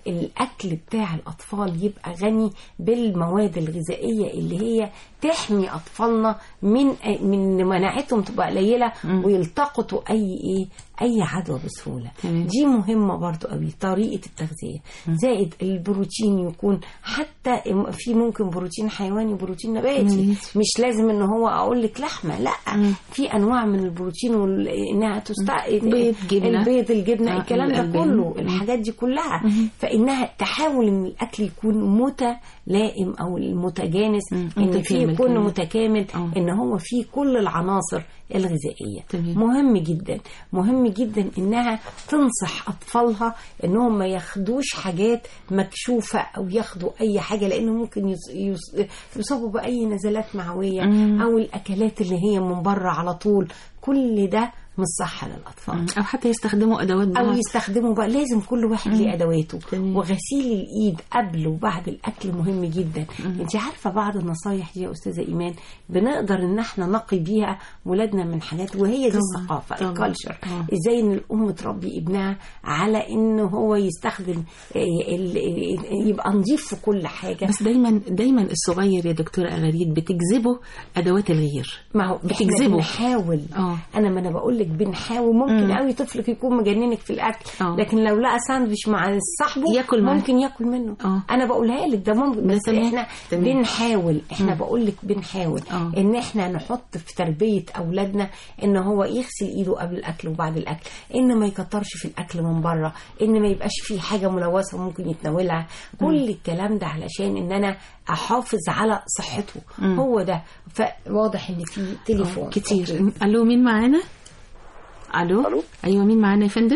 Speaker 3: الاكل بتاع الاطفال يبقى غني بالمواد الغذائيه اللي هي تحمي اطفالنا من من مناعتهم تبقى قليله ويلتقطوا اي ايه اي عدوى بسهوله. مم. دي مهمه برضو قوي طريقه التغذيه. مم. زائد البروتين يكون حتى في ممكن بروتين حيواني وبروتين نباتي. مم. مش لازم ان هو اقول لك لحمه، لا. مم. في انواع من البروتين وانها تستع
Speaker 2: بيض جبنه
Speaker 3: البيض الجبنه آه. الكلام ده كله. مم. الحاجات دي كلها. مم. فانها تحاول ان الاكل يكون متلائم او المتجانس، ان فيه يكون متكامل. أوه. ان هو فيه كل العناصر الغذائيه. تمام. مهم جدا مهم جدا انها تنصح اطفالها انهم ما ياخدوش حاجات مكشوفه او ياخدوا اي حاجه، لانه ممكن يص... يص... يصابوا باي نزلات معويه. مم. او الاكلات اللي هي من بره على طول. كل ده مش صح للاطفال.
Speaker 2: او حتى يستخدموا ادوات بقى.
Speaker 3: او يستخدموا بقى لازم كل واحد ليه ادواته. مم. وغسيل الايد قبل وبعد الاكل مهم جدا. انت عارفه بعض النصايح دي يا استاذه ايمان بنقدر ان احنا نقي بيها ولادنا من حاجات، وهي دي الثقافه الكالتشر. ازاي ان الام تربي ابنها على انه هو يستخدم يبقى نظيف في كل حاجه.
Speaker 2: بس دايما دايما الصغير يا دكتوره أغاريد بتجذبه ادوات الغير.
Speaker 3: ما هو بتجذبه. بنحاول. أوه. انا ما انا بقول لك بنحاول. ممكن مم. قوي طفلك يكون مجننك في الاكل. أوه. لكن لو لقى ساندويش مع صاحبه
Speaker 2: ياكل
Speaker 3: ممكن معه. ياكل منه. أوه. انا بقولها لك ده ممكن، بس تمام. احنا تمام. بنحاول احنا بقول لك بنحاول. أوه. ان احنا نحط في تربيه اولادنا ان هو يغسل ايده قبل الاكل وبعد الاكل، ان ما يكترش في الاكل من بره، ان ما يبقاش فيه حاجه ملوثه ممكن يتناولها. مم. كل الكلام ده علشان ان انا احافظ على صحته. مم. هو ده. فواضح ان في تليفون
Speaker 2: كتير. الو مين معانا؟ الو. الو ايوه مين معانا يا فندم؟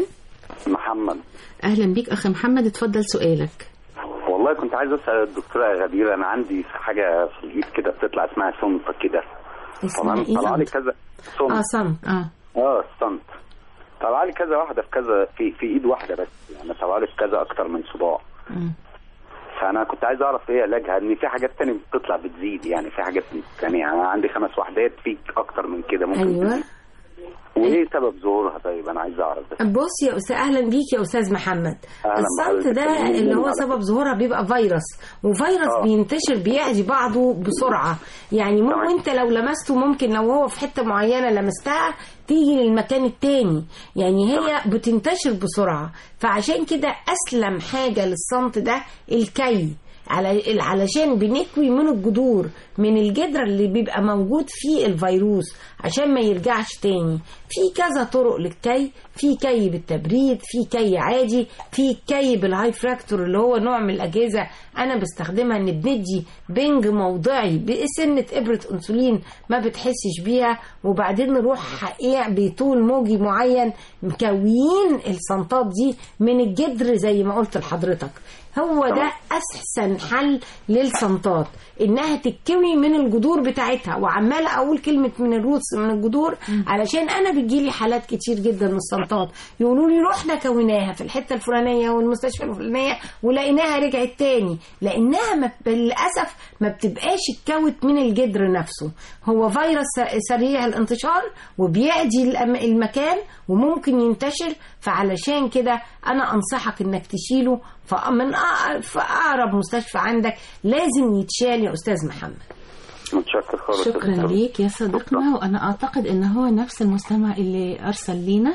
Speaker 7: محمد.
Speaker 2: اهلا بيك اخي محمد، اتفضل سؤالك.
Speaker 7: والله كنت عايز اسال الدكتوره غديره، انا عندي حاجه في الايد كده بتطلع اسمها سمطه كده. تمام. طلع لي كذا صمت.
Speaker 3: اه صمت. اه
Speaker 7: اه صمت. طلع لي كذا واحده في كذا في في ايد واحده بس، يعني طلع لي في كذا اكتر من صباع. امم فانا كنت عايز اعرف ايه علاجها، ان في حاجات تانية بتطلع بتزيد، يعني في حاجات ثانيه. انا عندي خمس وحدات في اكتر من كده ممكن.
Speaker 3: ايوه
Speaker 7: تزيد. وايه سبب ظهورها؟ طيب انا عايز اعرف ده.
Speaker 3: بص يا استاذ، اهلا بيك يا استاذ محمد. الصمت ده اللي هو سبب ظهورها بيبقى فيروس، وفيروس أوه. بينتشر بيعدي بعضه بسرعه. يعني ممكن انت لو لمسته، ممكن لو هو في حته معينه لمستها تيجي للمكان التاني. يعني هي بتنتشر بسرعه. فعشان كده اسلم حاجه للصمت ده الكي، على علشان بنكوي من الجذور، من الجدر اللي بيبقى موجود فيه الفيروس عشان ما يرجعش تاني. في كذا طرق للكي، في كي بالتبريد، في كي عادي، في كي بالهاي فراكتور اللي هو نوع من الأجهزة أنا بستخدمها إن بندي بنج موضعي بسنة إبرة أنسولين ما بتحسش بيها، وبعدين نروح حقيقة بطول موجي معين مكويين الصنطات دي من الجدر زي ما قلت لحضرتك. هو ده أحسن حل للصنطات، إنها تتكوي من الجذور بتاعتها. وعمالة أقول كلمة من الروتس من الجذور علشان أنا بتجيلي حالات كتير جدا من الصنطات يقولوا لي رحنا كوناها في الحتة الفلانية والمستشفى الفلانية ولقيناها رجعت تاني، لأنها ما للأسف ما بتبقاش اتكوت من الجدر نفسه. هو فيروس سريع الانتشار وبيعدي المكان وممكن ينتشر. فعلشان كده أنا أنصحك إنك تشيله فمن في أقرب مستشفى عندك لازم يتشال يا أستاذ محمد.
Speaker 7: متشكر خالص.
Speaker 2: شكرا ليك يا صديقنا. وأنا أعتقد إن هو نفس المستمع اللي أرسل لينا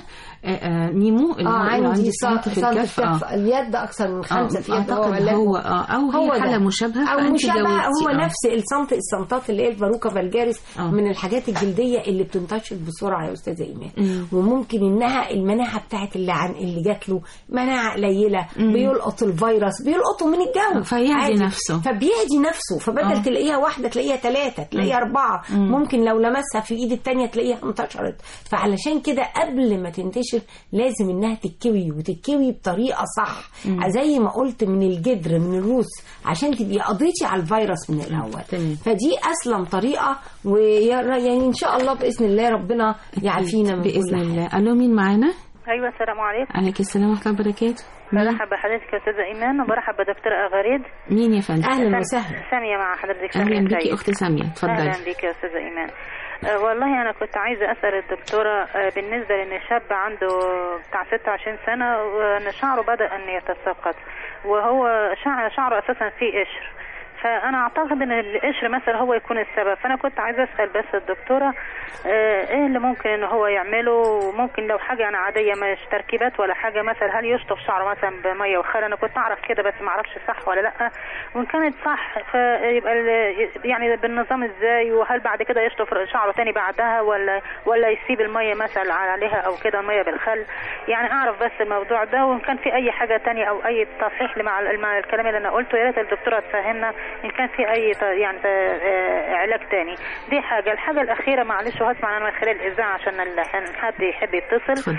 Speaker 2: ميمو اللي
Speaker 3: آه
Speaker 2: هو
Speaker 3: عندي صوت في الكف. آه. اليد أكثر من خمسة في يد.
Speaker 2: أعتقد هو آه أو هو حالة مشابهة
Speaker 3: أو مشابهة. هو آه. نفس الصمت الصمتات اللي هي الفاروكا فالجارس آه. من الحاجات الجلدية اللي بتنتشر بسرعة يا أستاذة إيمان. مم. وممكن إنها المناعة بتاعت اللي عن اللي جات له مناعة قليلة، مم. بيلقط الفيروس بيلقطه من الجو
Speaker 2: فيعدي نفسه
Speaker 3: فبيعدي نفسه فبدل آه. تلاقيها واحدة تلاقيها ثلاثة تلاقيها أربعة. مم. ممكن لو لمسها في الإيد التانية تلاقيها انتشرت. فعلشان كده قبل ما تنتشر لازم انها تتكوي وتتكوي بطريقه صح. مم. زي ما قلت من الجدر من الروس عشان تبقي قضيتي على الفيروس من الاول. مم. فدي اسلم طريقه. ويعني ان شاء الله باذن الله ربنا يعافينا من
Speaker 2: باذن الله. الو مين معانا؟
Speaker 8: ايوه السلام عليكم.
Speaker 2: عليكم السلام ورحمه الله وبركاته.
Speaker 8: مرحبا بحضرتك يا استاذه ايمان ومرحبا بدكتوره أغاريد.
Speaker 2: مين يا فندم؟
Speaker 3: اهلا وسهلا.
Speaker 8: ساميه مع حضرتك.
Speaker 2: اهلا بيكي اختي ساميه، اتفضلي.
Speaker 8: اهلا بيكي يا استاذه ايمان. أه والله انا كنت عايزه اسال الدكتوره أه بالنسبه لان شاب عنده بتاع ستة وعشرين سنه وان شعره بدا ان يتساقط، وهو شعر شعره اساسا فيه قشر، فانا اعتقد ان القشر مثلا هو يكون السبب. فانا كنت عايزه اسال بس الدكتوره آه ايه اللي ممكن ان هو يعمله، ممكن لو حاجه انا عاديه مش تركيبات ولا حاجه، مثلا هل يشطف شعره مثلا بميه وخل؟ انا كنت اعرف كده بس ما اعرفش صح ولا لا، وان كانت صح فيبقى يعني بالنظام ازاي، وهل بعد كده يشطف شعره تاني بعدها ولا ولا يسيب الميه مثلا عليها او كده ميه بالخل؟ يعني اعرف بس الموضوع ده، وان كان في اي حاجه تانية او اي تصحيح مع الكلام اللي انا قلته يا ريت الدكتوره تفهمنا إن كان في أي يعني علاج تاني. دي حاجة. الحاجة الأخيرة معلش وهسمع أنا من خلال الإذاعة عشان حد يحب يتصل.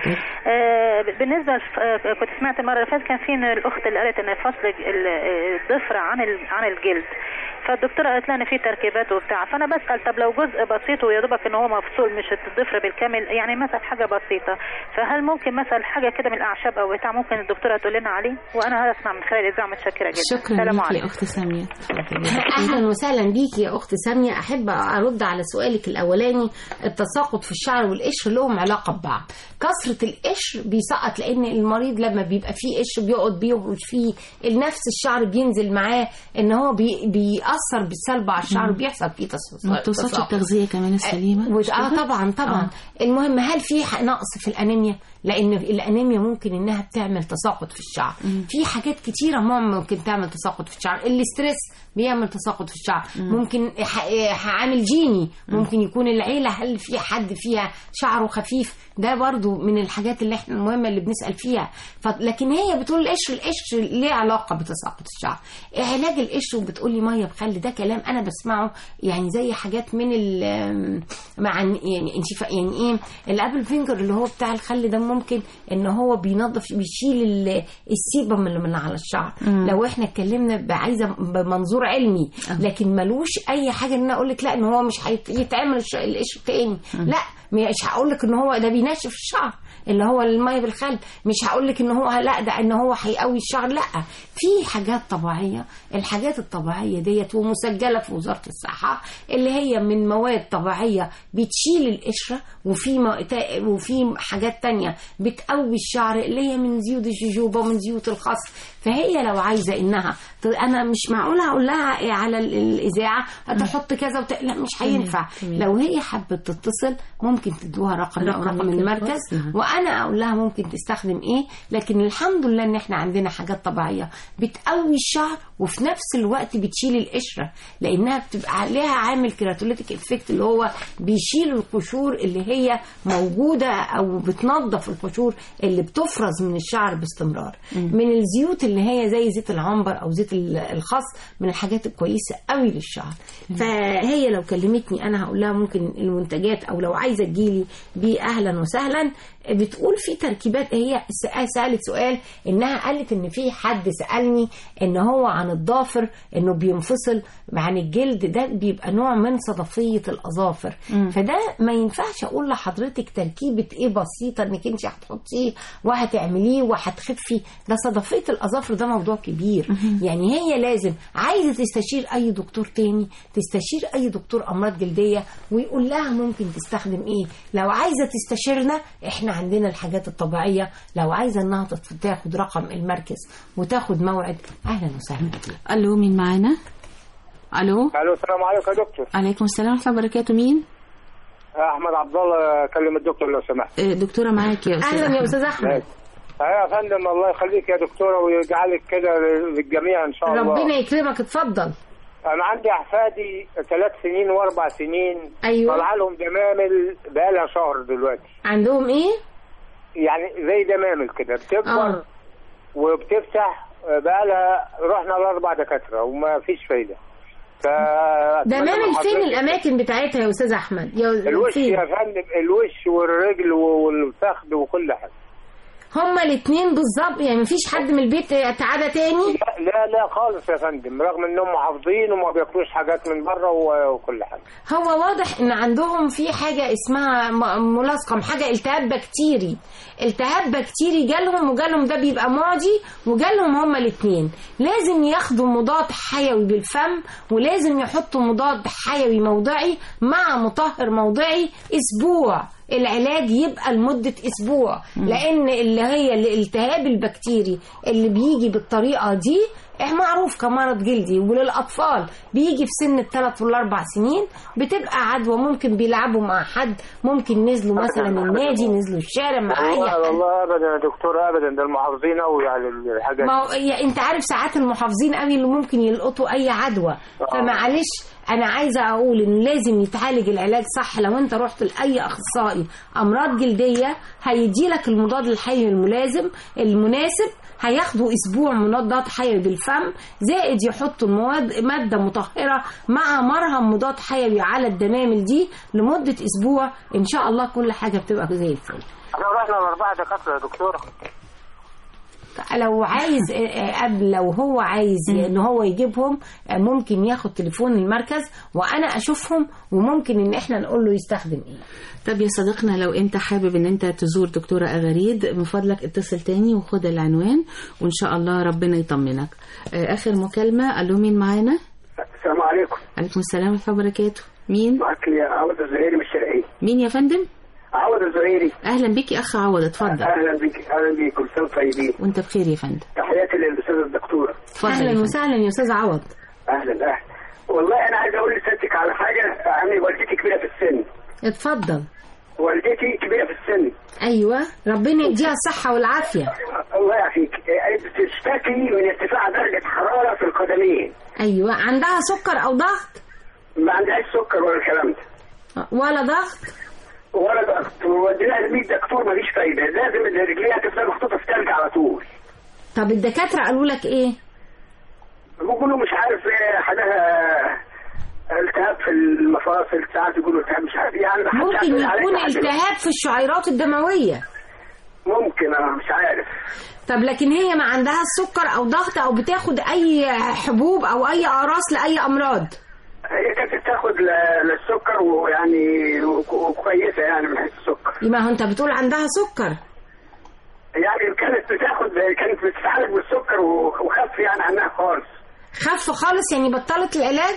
Speaker 8: آه بالنسبة كنت سمعت المرة اللي فاتت كان في الأخت اللي قالت إن فصل الضفر عن عن الجلد، فالدكتوره قالت لنا في تركيبات وبتاع، فانا بسال طب لو جزء بسيط ويا دوبك ان هو مفصول مش الضفر بالكامل، يعني مثلا حاجه بسيطه، فهل ممكن مثلا حاجه كده من الاعشاب او بتاع ممكن الدكتوره تقول لنا عليه؟ وانا هسمع من خلال الاذاعه. متشكره جدا.
Speaker 2: شكرا لك يا اخت ساميه.
Speaker 3: اهلا وسهلا بيكي يا اخت ساميه. احب ارد على سؤالك الاولاني. التساقط في الشعر والقشر لهم علاقه ببعض. كثره القشر بيسقط لان المريض لما بيبقى فيه قشر بيقعد بيهرش فيه، نفس الشعر بينزل معاه ان هو بي بيأثر بالسلب على الشعر وبيحصل فيه تساقط.
Speaker 2: ما توصلش التغذيه كمان السليمه.
Speaker 3: اه طبعا طبعا. آه. المهم هل في نقص في الانيميا؟ لان الانيميا ممكن انها بتعمل تساقط في الشعر. مم. في حاجات كتيره ممكن تعمل تساقط في الشعر. الاسترس بيعمل تساقط في الشعر. مم. ممكن عامل جيني، ممكن يكون العيله هل في حد فيها شعره خفيف، ده برضو من الحاجات اللي احنا المهمه اللي بنسال فيها. لكن هي بتقول القشر القشر ليه علاقه بتساقط الشعر. علاج القشر وبتقولي ميه بخل، ده كلام انا بسمعه يعني زي حاجات من ال مع يعني انت يعني ايه الابل فينجر اللي هو بتاع الخل ده، ممكن ان هو بينظف بيشيل السيبم اللي من على الشعر. مم. لو احنا اتكلمنا عايزه بمنظور علمي، لكن ملوش اي حاجه ان انا اقول لك لا ان هو مش هيتعمل القشر تاني. مم. لا مش هقول لك ان هو ده بينشف الشعر اللي هو الميه بالخل، مش هقول لك ان هو لا ده ان هو هيقوي الشعر. لا، في حاجات طبيعيه. الحاجات الطبيعيه ديت ومسجله في وزاره الصحه اللي هي من مواد طبيعيه بتشيل القشره، وفي وفي حاجات تانية بتقوي الشعر اللي هي من زيوت الجوجوبا ومن زيوت الخس. فهي لو عايزه انها انا مش معقوله اقول لها على الاذاعه هتحط كذا وت... لا مش هينفع. لو هي حبت تتصل ممكن تدوها رقم رقم من المركز وانا اقول لها ممكن تستخدم ايه. لكن الحمد لله ان احنا عندنا حاجات طبيعيه بتقوي الشعر وفي نفس الوقت بتشيل القشره، لانها بتبقى عليها عامل كيراتوليتيك افكت اللي هو بيشيل القشور اللي هي موجوده او بتنظف القشور اللي بتفرز من الشعر باستمرار. م. من الزيوت اللي هي زي زيت العنبر او زيت الخس من الحاجات الكويسه قوي للشعر. م. فهي لو كلمتني انا هقول لها ممكن المنتجات، او لو عايزه تجيلي بيه اهلا وسهلا. بتقول في تركيبات. هي سألت سؤال انها قالت ان في حد سألني ان هو عن الضافر انه بينفصل عن الجلد، ده بيبقى نوع من صدفية الاظافر. م. فده ما ينفعش اقول لحضرتك تركيبة ايه بسيطة انك انت هتحطيه وهتعمليه وهتخفي. ده صدفية الاظافر ده موضوع كبير. م. يعني هي لازم عايزة تستشير اي دكتور تاني، تستشير اي دكتور امراض جلدية ويقول لها ممكن تستخدم ايه. لو عايزة تستشيرنا احنا عندنا الحاجات الطبيعية. لو عايزة انها تاخد رقم المركز وتاخد موعد اهلا وسهلا.
Speaker 2: الو مين معانا؟ الو
Speaker 9: الو السلام عليكم يا دكتور.
Speaker 2: عليكم السلام ورحمة الله وبركاته. مين؟
Speaker 9: احمد عبد الله. كلم الدكتور لو سمحت.
Speaker 2: دكتورة معاك يا استاذ.
Speaker 3: اهلا يا استاذ احمد.
Speaker 9: ايوه يا فندم الله يخليك يا دكتورة ويجعلك كده للجميع ان شاء الله.
Speaker 3: ربنا يكرمك. اتفضل.
Speaker 9: انا عندي احفادي ثلاث سنين واربع سنين.
Speaker 3: ايوه.
Speaker 9: طلع لهم دمامل بقالها شهر دلوقتي.
Speaker 3: عندهم ايه؟ يعني
Speaker 9: زي دمامل كده بتكبر آه. وبتفتح. بقالها رحنا لاربع دكاتره وما فيش فايده. ف
Speaker 3: دمامل فين الاماكن بتاعتها يا استاذ احمد؟
Speaker 9: يا الوش فين؟ يا فندم الوش والرجل والفخذ وكل حاجه.
Speaker 3: هما الاثنين بالظبط يعني مفيش حد من البيت تعادى تاني؟
Speaker 9: لا لا, لا خالص يا فندم، رغم انهم محافظين وما بياكلوش حاجات من بره وكل حاجه.
Speaker 3: هو واضح ان عندهم في حاجه اسمها ملاصقه، حاجه التهاب بكتيري، التهاب بكتيري جالهم وجالهم ده بيبقى معدي وجالهم هما الاثنين. لازم ياخدوا مضاد حيوي بالفم ولازم يحطوا مضاد حيوي موضعي مع مطهر موضعي اسبوع. العلاج يبقى لمدة أسبوع، لأن اللي هي الالتهاب البكتيري اللي بيجي بالطريقة دي معروف كمرض جلدي، وللأطفال بيجي في سن الثلاث والأربع سنين بتبقى عدوى. ممكن بيلعبوا مع حد، ممكن نزلوا مثلا النادي، نزلوا الشارع مع أي حد.
Speaker 9: والله أبدا يا دكتور أبدا، ده المحافظين أوي على الحاجات.
Speaker 3: ما هو أنت عارف ساعات المحافظين أوي اللي ممكن يلقطوا أي عدوى. فمعلش أنا عايزة أقول إن لازم يتعالج العلاج صح. لو أنت رحت لأي أخصائي أمراض جلدية هيديلك المضاد الحيوي الملازم المناسب، هياخدوا اسبوع مضاد حيوي بالفم زائد يحطوا المواد ماده مطهره مع مرهم مضاد حيوي على الدمامل دي لمده اسبوع. ان شاء الله كل حاجه بتبقى زي الفل.
Speaker 9: احنا رحنا لاربعه دكاتره يا دكتوره.
Speaker 3: لو عايز قبل لو هو عايز ان هو يجيبهم ممكن ياخد تليفون المركز وانا اشوفهم، وممكن ان احنا نقول له يستخدم ايه.
Speaker 2: طب يا صديقنا لو انت حابب ان انت تزور دكتورة أغاريد من فضلك اتصل تاني وخد العنوان وان شاء الله ربنا يطمنك. اخر مكالمة. الو مين معانا؟
Speaker 10: السلام عليكم.
Speaker 2: عليكم السلام ورحمة الله وبركاته. مين؟
Speaker 10: معك يا عوض الزهيري من الشرقية.
Speaker 2: مين يا فندم؟
Speaker 10: عوض الزهيري.
Speaker 2: اهلا بيك يا اخ عوض، اتفضل.
Speaker 10: اهلا بيك اهلا بيك كل سنه طيبين.
Speaker 2: وانت بخير يا فندم.
Speaker 10: تحياتي للاستاذه الدكتوره.
Speaker 3: اهلا وسهلا يا استاذ عوض.
Speaker 10: اهلا اهلا. والله انا عايز اقول لسيادتك على حاجه. انا والدتي كبيره في السن.
Speaker 3: اتفضل.
Speaker 10: والدتي كبيره في السن.
Speaker 3: ايوه ربنا يديها الصحه والعافيه.
Speaker 10: الله يعافيك. بتشتكي من ارتفاع درجه حراره في القدمين.
Speaker 3: ايوه عندها سكر او ضغط؟
Speaker 10: ما عندهاش سكر ولا الكلام ده.
Speaker 3: ولا ضغط؟
Speaker 10: ولا ضغط. وديناها ل مية دكتور مفيش فايده، لازم رجليها تفضل محطوطه في ثلج على طول.
Speaker 3: طب الدكاتره قالوا لك ايه؟
Speaker 10: بيقولوا مش عارف ايه حاجه التهاب في المفاصل، ساعات يقولوا التهاب مش عارف يعني.
Speaker 3: ممكن يكون التهاب في الشعيرات الدمويه.
Speaker 10: ممكن انا مش عارف.
Speaker 3: طب لكن هي ما عندها السكر او ضغط او بتاخد اي حبوب او اي اقراص لاي امراض؟
Speaker 10: هي كانت بتاخد للسكر ويعني وكويسه يعني من حيث السكر.
Speaker 3: ما هو انت بتقول عندها سكر.
Speaker 10: يعني كانت بتاخد كانت بتتعالج بالسكر وخف يعني عنها خالص.
Speaker 3: خف خالص يعني بطلت العلاج؟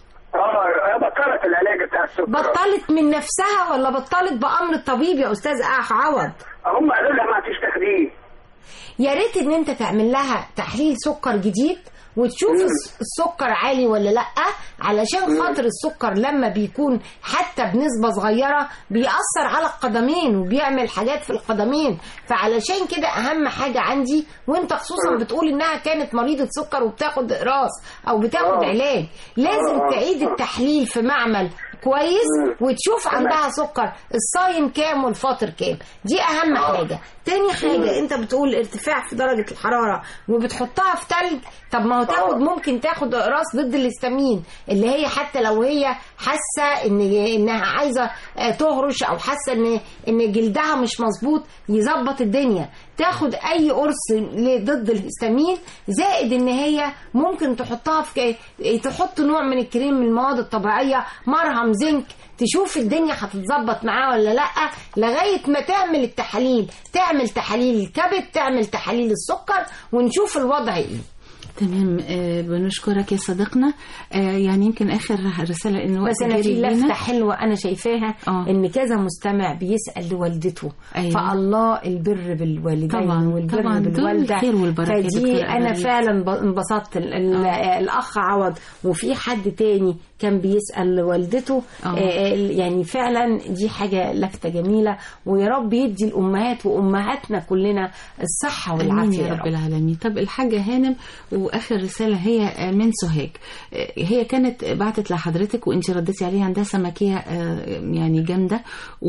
Speaker 10: اه بطلت العلاج بتاع السكر.
Speaker 3: بطلت من نفسها ولا بطلت بأمر الطبيب يا استاذ عوض؟
Speaker 10: هم قالوا لها ما تستخدميه.
Speaker 3: يا ريت ان انت تعمل لها تحليل سكر جديد وتشوف مم. السكر عالي ولا لا، علشان خاطر السكر لما بيكون حتى بنسبة صغيرة بيأثر على القدمين وبيعمل حاجات في القدمين. فعلشان كده اهم حاجة عندي، وانت خصوصا مم. بتقول انها كانت مريضة سكر وبتاخد اقراص او بتاخد أوه. علاج، لازم أوه. تعيد التحليل في معمل كويس وتشوف عندها سكر الصايم كام والفاطر كام. دي اهم حاجة. تاني حاجة انت بتقول ارتفاع في درجة الحرارة وبتحطها في تلج. طب ما هو تاخد ممكن تاخد اقراص ضد الهستامين اللي هي حتى لو هي حاسة ان انها عايزة تهرش او حاسة ان ان جلدها مش مظبوط، يظبط الدنيا تاخد اي قرص ضد الهستامين، زائد ان هي ممكن تحطها في تحط نوع من الكريم من المواد الطبيعية، مرهم زنك، تشوف الدنيا هتتظبط معاه ولا لا، لغاية ما تعمل التحاليل، تعمل تحاليل الكبد، تعمل تحاليل السكر، ونشوف الوضع ايه.
Speaker 2: تمام. آه بنشكرك يا صديقنا. آه يعني يمكن اخر رساله انه
Speaker 3: بس انا في لفته حلوه انا شايفاها آه. ان كذا مستمع بيسال لوالدته. أيوة. فالله البر بالوالدين طبعاً. والبر طبعاً. بالوالده فدي انا فعلا انبسطت. آه. الاخ عوض وفي حد تاني كان بيسال والدته. آه. آه يعني فعلا دي حاجه لفته جميله، ويا رب يدي الامهات وامهاتنا كلنا الصحه والعافيه
Speaker 2: يا رب العالمين. طب الحاجه هانم واخر رساله هي من سوهاج، هي كانت بعتت لحضرتك وانت رديتي عليها، عندها سمكيه يعني جامده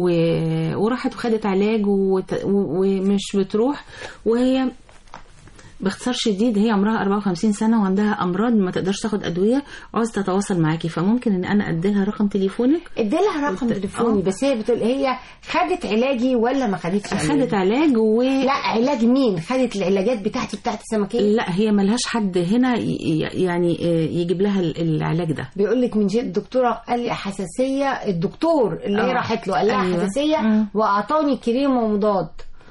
Speaker 2: وراحت وخدت علاج ومش بتروح، وهي باختصار شديد هي عمرها أربعة وخمسين سنة وعندها امراض ما تقدرش تاخد ادويه وعاوز تتواصل معاكي، فممكن ان انا ادي لها رقم تليفونك؟
Speaker 3: ادي لها رقم وت... تليفوني. بس هي بتقول هي خدت علاجي ولا ما خدتش علاجي؟
Speaker 2: خدت علاج و
Speaker 3: لا علاج مين؟ خدت العلاجات بتاعتي بتاعت السمكيه؟
Speaker 2: لا هي ملهاش حد هنا يعني يجيب لها العلاج ده.
Speaker 3: بيقول لك من جد الدكتوره قال لي حساسيه، الدكتور اللي هي راحت له قال لها أيوة. حساسيه واعطاني كريم ومضاد.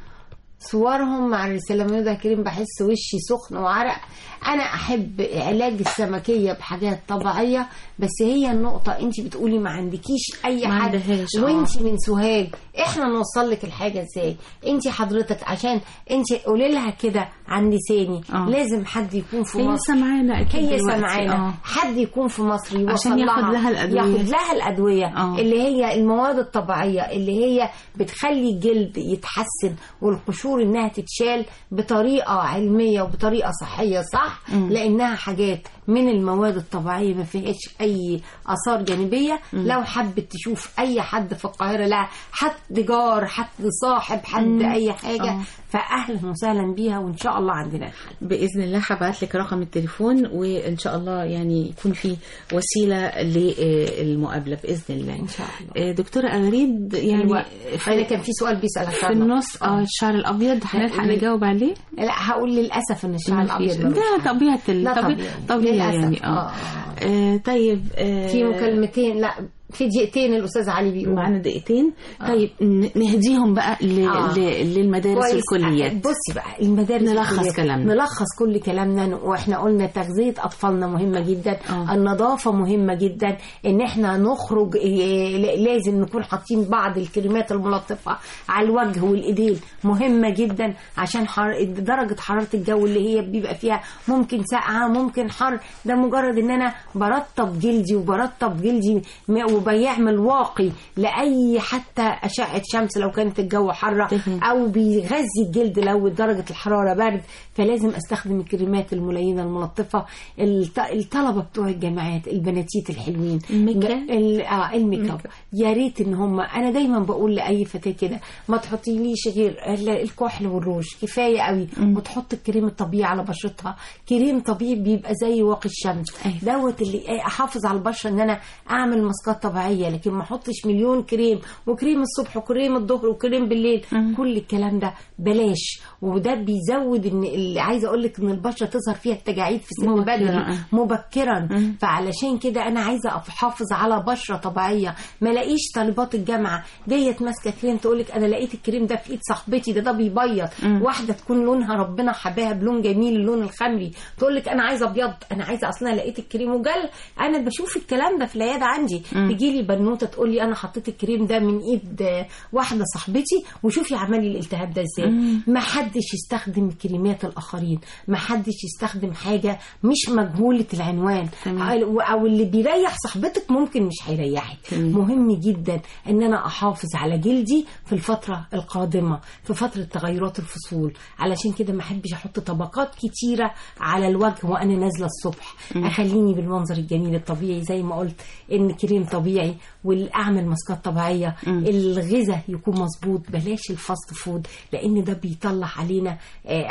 Speaker 3: صورهم مع الرسالة ده كريم بحس وشي سخن وعرق. انا احب علاج السمكيه بحاجات طبيعيه، بس هي النقطه انت بتقولي ما عندكيش اي حد وانت من سوهاج، احنا نوصل لك الحاجه ازاي؟ انت حضرتك عشان انت قولي لها كده عن لساني أوه. لازم حد يكون في
Speaker 2: هي
Speaker 3: مصر،
Speaker 2: سمعانا اكيد
Speaker 3: هي سمعانا حد يكون في مصر يوصل
Speaker 2: عشان ياخد
Speaker 3: لها,
Speaker 2: لها الادويه
Speaker 3: ياخد لها الادويه أوه. اللي هي المواد الطبيعيه اللي هي بتخلي الجلد يتحسن والقشور انها تتشال بطريقه علميه وبطريقه صحيه صح؟ م. لانها حاجات من المواد الطبيعيه ما فيهاش اي اثار جانبيه. م. لو حبت تشوف اي حد في القاهره، لا حد جار، حد صاحب، حد م. اي حاجه أوه. فاهلا وسهلا بيها وان شاء الله عندنا الحل
Speaker 2: باذن الله. هبعت لك رقم التليفون وان شاء الله يعني يكون في وسيله للمقابله باذن الله ان شاء الله. دكتوره أغريد يعني
Speaker 3: انا كان في سؤال بيسال
Speaker 2: في النص اه الشعر الابيض هنلحق نجاوب عليه؟
Speaker 3: لا هقول للاسف ان الشعر الابيض
Speaker 2: ده طبيعه طبيعي يعني اه, آه. طيب آه.
Speaker 3: في مكالمتين، لا في دقيقتين الأستاذ علي بيقول
Speaker 2: معنا دقيقتين. طيب آه. نهديهم بقى ل... آه. للمدارس والكليات.
Speaker 3: بصي بقى المدارس
Speaker 2: نلخص كلامنا
Speaker 3: نلخص كل كلامنا، واحنا قلنا تغذية أطفالنا مهمة جدا. آه. النظافة مهمة جدا، ان احنا نخرج لازم نكون حاطين بعض الكريمات الملطفة على الوجه والإيدين مهمة جدا عشان حر... درجة حرارة الجو اللي هي بيبقى فيها ممكن ساقعة ممكن حر، ده مجرد ان انا برطب جلدي وبرطب جلدي وبيعمل واقي لأي حتى أشعة شمس لو كانت الجو حرة، أو بيغذي الجلد لو درجة الحرارة برد. فلازم أستخدم الكريمات الملينة الملطفة. الطلبة بتوع الجامعات البناتيت الحلوين اه الميك اب يا ريت ان هم، انا دايما بقول لاي فتاه كده ما تحطيليش غير الكحل والروج كفايه قوي، وتحط الكريم الطبيعي على بشرتها. كريم طبيعي بيبقى زي واقي الشمس دوت اللي احافظ على البشره، ان انا اعمل ماسكات طبيعيه، لكن ما احطش مليون كريم وكريم الصبح وكريم الظهر وكريم بالليل. م. كل الكلام ده بلاش، وده بيزود ان اللي عايزه اقول لك ان البشره تظهر فيها التجاعيد في سن بدري مبكرا. م. فعلشان كده انا عايزه احافظ على بشره طبيعيه. ما لاقيش طالبات الجامعه ديت ماسكه كريم تقول لك انا لقيت الكريم ده في ايد صاحبتي ده ده بيبيض. م. واحده تكون لونها ربنا حباها بلون جميل اللون الخمري تقول لك انا عايزه ابيض، انا عايزه اصلا لقيت الكريم وجل. انا بشوف الكلام ده في العياده عندي، تيجي لي بنوته تقول لي انا حطيت الكريم ده من ايد واحده صاحبتي وشوفي عمل لي الالتهاب ده ازاي. ما حدش يستخدم كريمات الاخرين، ما حدش يستخدم حاجه مش مجهوله العنوان. مم. او اللي بيريح صاحبتك ممكن مش هيريحك. مهم جدا ان انا احافظ على جلدي في الفتره القادمه، في فتره تغيرات الفصول. علشان كده ما احبش احط طبقات كتيره على الوجه وانا نازله الصبح. مم. اخليني بالمنظر الجميل الطبيعي زي ما قلت، ان كريم طبيعي والاعمل ماسكات طبيعيه. مم. الغذاء يكون مظبوط، بلاش الفاست فود لان ده بيطلع علينا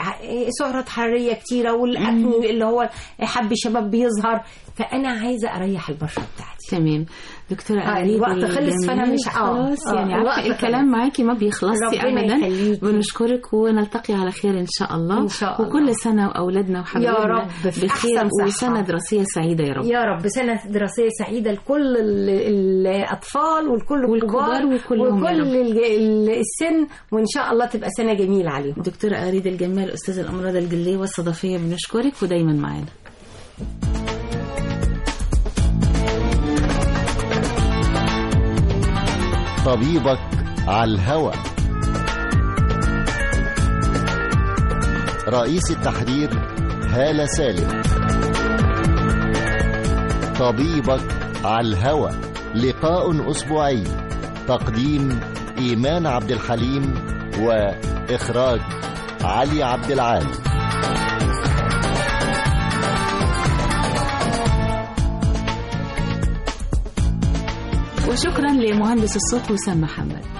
Speaker 3: سعرات حراريه كتيره، والاكل اللي هو حب الشباب بيظهر. فانا عايزه اريح البشره بتاعتي.
Speaker 2: تمام دكتوره
Speaker 3: آه الوقت خلص فانا مش
Speaker 2: خلاص يعني آه عارفه الكلام معاكي ما بيخلصش ابدا. بنشكرك ونلتقي على خير ان شاء الله, إن شاء الله. وكل سنه واولادنا وحبايبنا
Speaker 3: يا رب
Speaker 2: بخير وسنه دراسيه سعيده يا رب.
Speaker 3: يا رب سنه دراسيه سعيده لكل الاطفال والكل الكبار وكل, وكل السن، وان شاء الله تبقى سنه جميله عليهم.
Speaker 2: دكتوره أغريد الجمال استاذ الامراض الجلديه والصدفيه بنشكرك ودايما معانا.
Speaker 1: طبيبك على الهوى. رئيس التحرير هالة سالم. طبيبك على الهوى لقاء أسبوعي، تقديم إيمان عبد الحليم وإخراج علي عبد العال.
Speaker 2: وشكرا لمهندس الصوت وسام محمد.